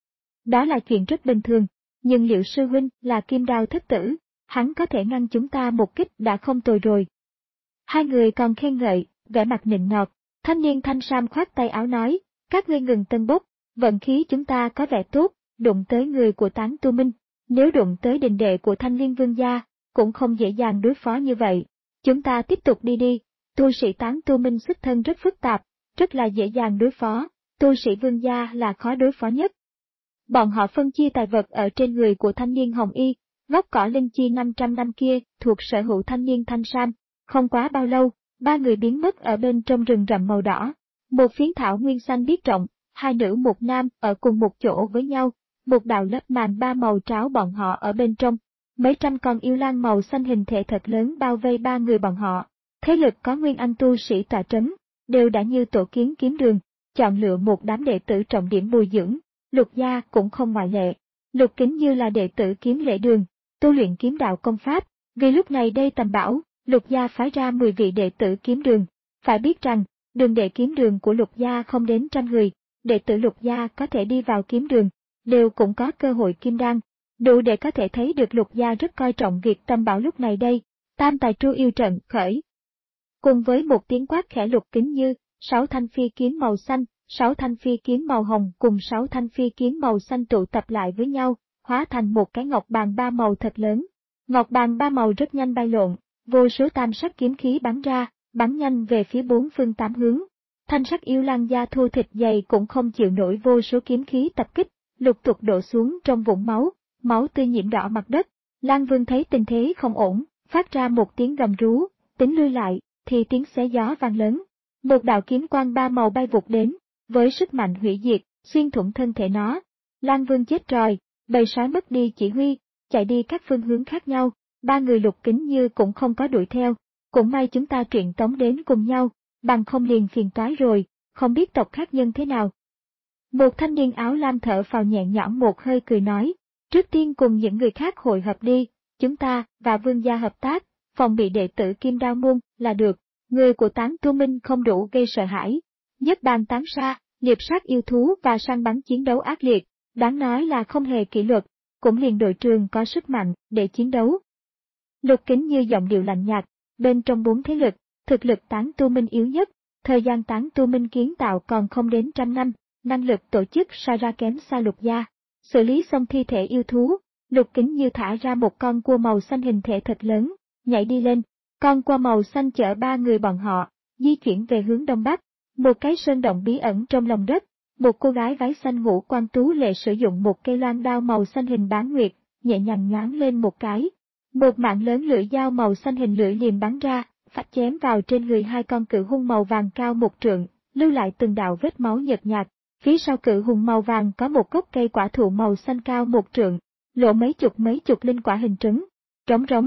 Đó là chuyện rất bình thường, nhưng Liệu sư huynh là kim đao thất tử, hắn có thể ngăn chúng ta một kích đã không tồi rồi. Hai người còn khen ngợi, vẻ mặt nịnh nọt, thanh niên thanh sam khoát tay áo nói, các ngươi ngừng tân bốc, vận khí chúng ta có vẻ tốt, đụng tới người của Tán Tu Minh, nếu đụng tới đình đệ của Thanh Liên Vương gia, cũng không dễ dàng đối phó như vậy. Chúng ta tiếp tục đi đi, tu sĩ Tán Tu Minh xuất thân rất phức tạp, rất là dễ dàng đối phó, tu sĩ Vương gia là khó đối phó nhất. Bọn họ phân chia tài vật ở trên người của thanh niên hồng y, gốc cỏ linh chi năm trăm năm kia thuộc sở hữu thanh niên thanh sam, không quá bao lâu, ba người biến mất ở bên trong rừng rậm màu đỏ. Một phiến thảo nguyên xanh biếc rộng, hai nữ một nam ở cùng một chỗ với nhau, một đạo lớp màn ba màu tráo bọn họ ở bên trong. Mấy trăm con yêu lang màu xanh hình thể thật lớn bao vây ba người bọn họ. Thế lực có nguyên anh tu sĩ tọa trấn, đều đã như tổ kiến kiếm đường. chọn lựa một đám đệ tử trọng điểm bồi dưỡng, Lục gia cũng không ngoại lệ. Lục Kính Như là đệ tử Kiếm Lễ Đường, tu luyện kiếm đạo công pháp, vì lúc này đây tầm bảo, Lục gia phái ra mười vị đệ tử kiếm đường. Phải biết rằng, đường đệ kiếm đường của Lục gia không đến trăm người, đệ tử Lục gia có thể đi vào kiếm đường, đều cũng có cơ hội kim đan, đủ để có thể thấy được Lục gia rất coi trọng việc tầm bảo lúc này đây. Tam tài tru yêu trận khởi. Cùng với một tiếng quát khẽ Lục Kính Như, sáu thanh phi kiếm màu xanh, sáu thanh phi kiếm màu hồng cùng sáu thanh phi kiếm màu xanh tụ tập lại với nhau, hóa thành một cái ngọc bàn ba màu thật lớn. Ngọc bàn ba màu rất nhanh bay lộn, vô số tam sắc kiếm khí bắn ra, bắn nhanh về phía bốn phương tám hướng. Thanh sắc yêu lang da thô thịt dày cũng không chịu nổi vô số kiếm khí tập kích, lục tục đổ xuống trong vũng máu, máu tươi nhiễm đỏ mặt đất. Lang Vương thấy tình thế không ổn, phát ra một tiếng gầm rú, tính lui lại, thì tiếng xé gió vang lớn. Một đạo kiếm quang ba màu bay vụt đến, với sức mạnh hủy diệt, xuyên thủng thân thể nó. Lang Vương chết rồi, bầy sói mất đi chỉ huy, chạy đi các phương hướng khác nhau, ba người Lục Kính Như cũng không có đuổi theo. Cũng may chúng ta truyện tống đến cùng nhau, bằng không liền phiền toái rồi, không biết tộc khác nhân thế nào. Một thanh niên áo lam thở phào nhẹ nhõm một hơi cười nói, trước tiên cùng những người khác hội hợp đi, chúng ta và Vương gia hợp tác, phòng bị đệ tử Kim Đao Môn là được, người của Tán Tu Minh không đủ gây sợ hãi. Nhất bàn tán sa, liệp sát yêu thú và săn bắn chiến đấu ác liệt, đáng nói là không hề kỷ luật, cũng liền đội trường có sức mạnh để chiến đấu. Lục Kính Như giọng điệu lạnh nhạt, bên trong bốn thế lực, thực lực Tán Tu Minh yếu nhất, thời gian Tán Tu Minh kiến tạo còn không đến trăm năm, năng lực tổ chức so ra kém xa Lục gia. Xử lý xong thi thể yêu thú, Lục Kính Như thả ra một con cua màu xanh hình thể thật lớn, nhảy đi lên, con cua màu xanh chở ba người bọn họ, di chuyển về hướng đông bắc, một cái sơn động bí ẩn trong lòng đất, một cô gái váy xanh ngũ quan tú lệ sử dụng một cây loan đao màu xanh hình bán nguyệt, nhẹ nhàng nhoáng lên một cái. Một mạng lớn lưỡi dao màu xanh hình lưỡi liềm bắn ra, phách chém vào trên người hai con cự hung màu vàng cao một trượng, lưu lại từng đạo vết máu nhợt nhạt. Phía sau cự hùng màu vàng có một gốc cây quả thụ màu xanh cao một trượng, lộ mấy chục mấy chục linh quả hình trứng, trống rống.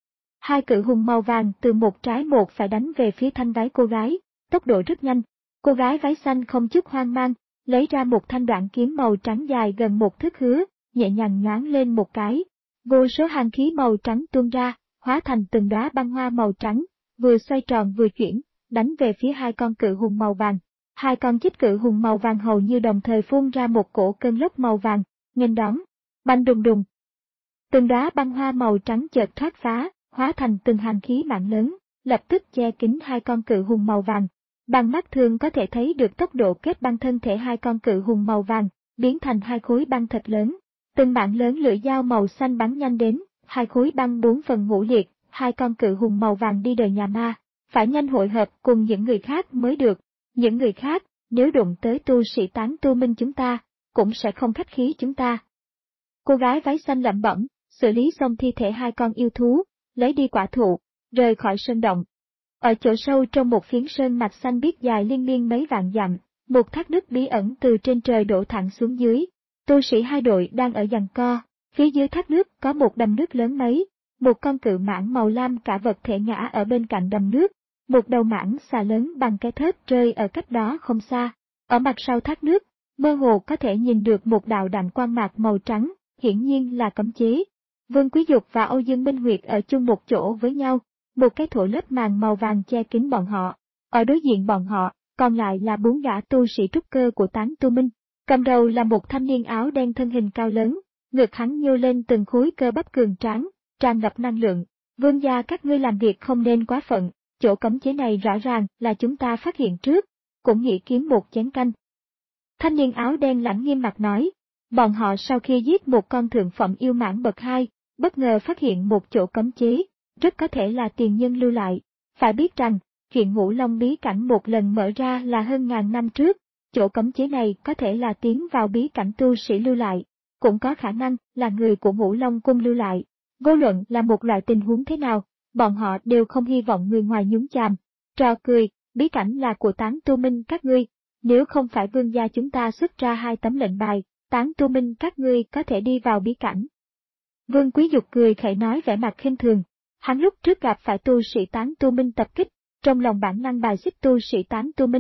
Hai cự hùng màu vàng từ một trái một phải đánh về phía thanh váy cô gái, tốc độ rất nhanh. Cô gái váy xanh không chút hoang mang, lấy ra một thanh đoạn kiếm màu trắng dài gần một thước hứa, nhẹ nhàng nhoáng lên một cái. Vô số hàn khí màu trắng tuôn ra, hóa thành từng đóa băng hoa màu trắng, vừa xoay tròn vừa chuyển, đánh về phía hai con cự hùng màu vàng. Hai con chích cự hùng màu vàng hầu như đồng thời phun ra một cổ cơn lốc màu vàng, nghênh đón. Bành đùng đùng. Từng đóa băng hoa màu trắng chợt thoát phá, hóa thành từng hàn khí mạng lớn, lập tức che kín hai con cự hùng màu vàng. Bằng mắt thường có thể thấy được tốc độ kết băng thân thể hai con cự hùng màu vàng, biến thành hai khối băng thật lớn. Từng mạng lớn lưỡi dao màu xanh bắn nhanh đến, hai khối băng bốn phần ngũ liệt, hai con cự hùng màu vàng đi đời nhà ma, phải nhanh hội hợp cùng những người khác mới được. Những người khác, nếu đụng tới tu sĩ Tán Tu Minh chúng ta, cũng sẽ không khách khí chúng ta. Cô gái váy xanh lẩm bẩm, xử lý xong thi thể hai con yêu thú, lấy đi quả thụ, rời khỏi sơn động. Ở chỗ sâu trong một phiến sơn mạch xanh biếc dài liên miên mấy vạn dặm, một thác nước bí ẩn từ trên trời đổ thẳng xuống dưới. Tu sĩ hai đội đang ở giằng co, phía dưới thác nước có một đầm nước lớn mấy, một con cự mãng màu lam cả vật thể ngã ở bên cạnh đầm nước. Một đầu mãng xà lớn bằng cái thớt rơi ở cách đó không xa. Ở mặt sau thác nước, mơ hồ có thể nhìn được một đạo đạn quang mạc màu trắng, hiển nhiên là cấm chế. Vương Quý Dục và Âu Dương Minh Huyệt ở chung một chỗ với nhau, một cái thổ lớp màng màu vàng che kín bọn họ. Ở đối diện bọn họ, còn lại là bốn gã tu sĩ trúc cơ của Tán Tu Minh. Cầm đầu là một thanh niên áo đen thân hình cao lớn, ngực hắn nhô lên từng khối cơ bắp cường tráng, tràn ngập năng lượng. Vương gia các ngươi làm việc không nên quá phận. Chỗ cấm chế này rõ ràng là chúng ta phát hiện trước, cũng nghĩ kiếm một chén canh. Thanh niên áo đen lãnh nghiêm mặt nói, bọn họ sau khi giết một con thượng phẩm yêu mãng bậc hai, bất ngờ phát hiện một chỗ cấm chế, rất có thể là tiền nhân lưu lại. Phải biết rằng, chuyện Ngũ Long bí cảnh một lần mở ra là hơn ngàn năm trước, chỗ cấm chế này có thể là tiến vào bí cảnh tu sĩ lưu lại, cũng có khả năng là người của Ngũ Long cung lưu lại. Vô luận là một loại tình huống thế nào, bọn họ đều không hy vọng người ngoài nhúng chàm. Trò cười, bí cảnh là của Tán Tu Minh các ngươi, nếu không phải vương gia chúng ta xuất ra hai tấm lệnh bài, Tán Tu Minh các ngươi có thể đi vào bí cảnh. Vương Quý Dục cười khẩy nói vẻ mặt khinh thường, hắn lúc trước gặp phải tu sĩ Tán Tu Minh tập kích, trong lòng bản năng bài xích tu sĩ Tán Tu Minh,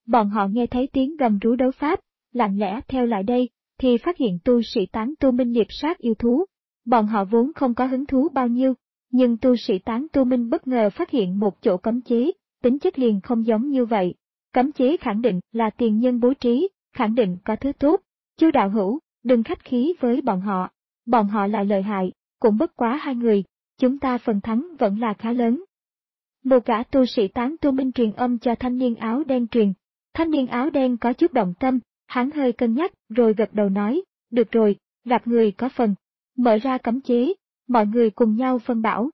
Bọn họ nghe thấy tiếng gầm rú đấu pháp, lặng lẽ theo lại đây, thì phát hiện tu sĩ Tán Tu Minh liệp sát yêu thú. Bọn họ vốn không có hứng thú bao nhiêu, nhưng tu sĩ Tán Tu Minh bất ngờ phát hiện một chỗ cấm chế, tính chất liền không giống như vậy. Cấm chế khẳng định là tiền nhân bố trí, khẳng định có thứ tốt. Chu đạo hữu, đừng khách khí với bọn họ. Bọn họ lại lợi hại, cũng bất quá hai người, chúng ta phần thắng vẫn là khá lớn. Một gã tu sĩ Tán Tu Minh truyền âm cho thanh niên áo đen truyền. Thanh niên áo đen có chút động tâm, hắn hơi cân nhắc rồi gật đầu nói, được rồi, gặp người có phần. Mở ra cấm chế, mọi người cùng nhau phân bảo.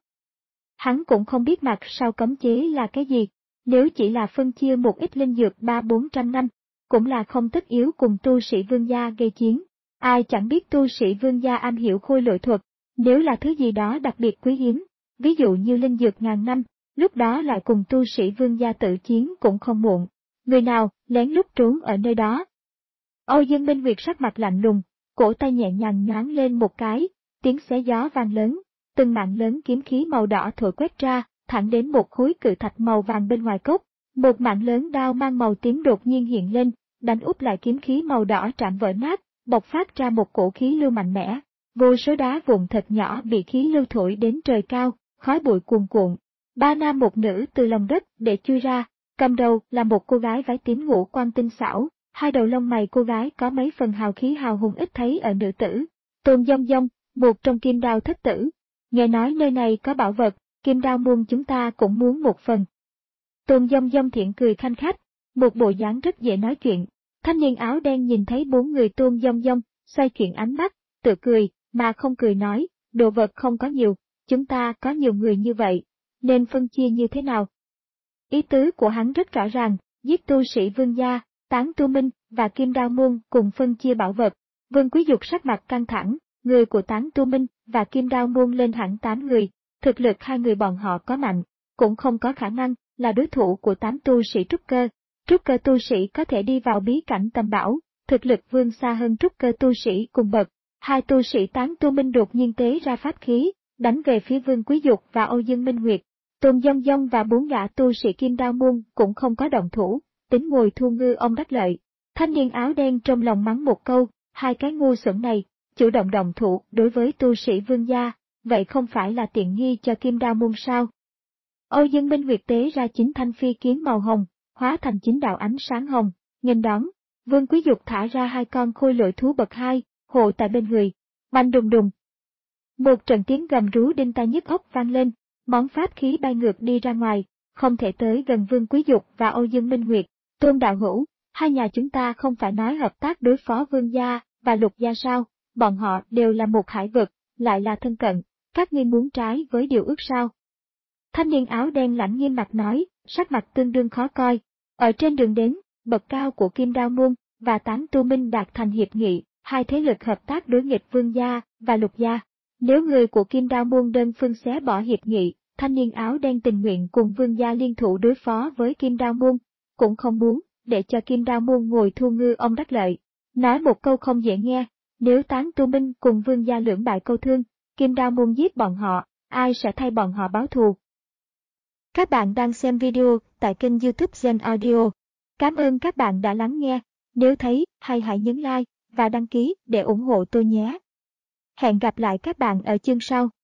Hắn cũng không biết mặt sau cấm chế là cái gì, nếu chỉ là phân chia một ít linh dược ba bốn trăm năm, cũng là không tất yếu cùng tu sĩ vương gia gây chiến. Ai chẳng biết tu sĩ vương gia am hiểu khôi lỗi thuật, nếu là thứ gì đó đặc biệt quý hiếm, ví dụ như linh dược ngàn năm, lúc đó lại cùng tu sĩ vương gia tự chiến cũng không muộn. Người nào lén lút trốn ở nơi đó? Âu Dương Minh Nguyệt sắc mặt lạnh lùng, cổ tay nhẹ nhàng nhoáng lên một cái, tiếng xé gió vang lớn, từng mạng lớn kiếm khí màu đỏ thổi quét ra, thẳng đến một khối cự thạch màu vàng bên ngoài cốc. Một mạng lớn đao mang màu tím đột nhiên hiện lên, đánh úp lại kiếm khí màu đỏ chạm vỡ nát, bộc phát ra một cổ khí lưu mạnh mẽ. Vô số đá vụn thật nhỏ bị khí lưu thổi đến trời cao, khói bụi cuồn cuộn. Ba nam một nữ từ lòng đất để chui ra, cầm đầu là một cô gái váy tím ngũ quan tinh xảo, hai đầu lông mày cô gái có mấy phần hào khí hào hùng ít thấy ở nữ tử. Tôn Dông Dông, một trong kim đao thất tử. Nghe nói nơi này có bảo vật, kim đao môn chúng ta cũng muốn một phần. Tôn Dông Dông thiện cười khanh khách, một bộ dáng rất dễ nói chuyện. Thanh niên áo đen nhìn thấy bốn người Tôn Dông Dông, xoay chuyển ánh mắt, tự cười, mà không cười nói, đồ vật không có nhiều, chúng ta có nhiều người như vậy, nên phân chia như thế nào? Ý tứ của hắn rất rõ ràng, giết tu sĩ vương gia, Tán Tu Minh và Kim Đao Môn cùng phân chia bảo vật. Vương Quý Dục sắc mặt căng thẳng, người của Tán Tu Minh và Kim Đao Môn lên hẳn tám người, thực lực hai người bọn họ có mạnh, cũng không có khả năng là đối thủ của tám tu sĩ trúc cơ. Trúc cơ tu sĩ có thể đi vào bí cảnh tầm bảo, thực lực vươn xa hơn trúc cơ tu sĩ cùng bậc. Hai tu sĩ Tán Tu Minh đột nhiên tế ra pháp khí, đánh về phía Vương Quý Dục và Âu Dương Minh Nguyệt. Tôn Dông Dông và bốn gã tu sĩ Kim Đao Môn cũng không có động thủ, tính ngồi thu ngư ông đắc lợi. Thanh niên áo đen trong lòng mắng một câu, hai cái ngu xuẩn này, chủ động động thủ đối với tu sĩ vương gia, vậy không phải là tiện nghi cho Kim Đao Môn sao? Âu Dương Minh Nguyệt tế ra chính thanh phi kiếm màu hồng, hóa thành chính đạo ánh sáng hồng, nghênh đón. Vương Quý Dục thả ra hai con khôi lỗi thú bậc hai, hộ tại bên người. Bành đùng đùng. Một trận tiếng gầm rú đinh tai nhức óc vang lên, món pháp khí bay ngược đi ra ngoài, không thể tới gần Vương Quý Dục và Âu Dương Minh Nguyệt. Tôn đạo hữu, hai nhà chúng ta không phải nói hợp tác đối phó Vương gia và Lục gia sao? Bọn họ đều là một hải vực, lại là thân cận, các ngươi muốn trái với điều ước sao? Thanh niên áo đen lãnh nghiêm mặt nói, sắc mặt tương đương khó coi. Ở trên đường đến, bậc cao của Kim Đao Môn và Tán Tu Minh đạt thành hiệp nghị, hai thế lực hợp tác đối nghịch Vương gia và Lục gia. Nếu người của Kim Đao Môn đơn phương xé bỏ hiệp nghị, thanh niên áo đen tình nguyện cùng Vương gia liên thủ đối phó với Kim Đao Môn, cũng không muốn để cho Kim Đao Môn ngồi thu ngư ông đắc lợi. Nói một câu không dễ nghe, nếu Tán Tu Minh cùng Vương gia lưỡng bại câu thương, Kim Đao Môn giết bọn họ, ai sẽ thay bọn họ báo thù? Các bạn đang xem video tại kênh YouTube Gen Audio. Cảm ơn các bạn đã lắng nghe. Nếu thấy hay hãy nhấn like và đăng ký để ủng hộ tôi nhé. Hẹn gặp lại các bạn ở chương sau.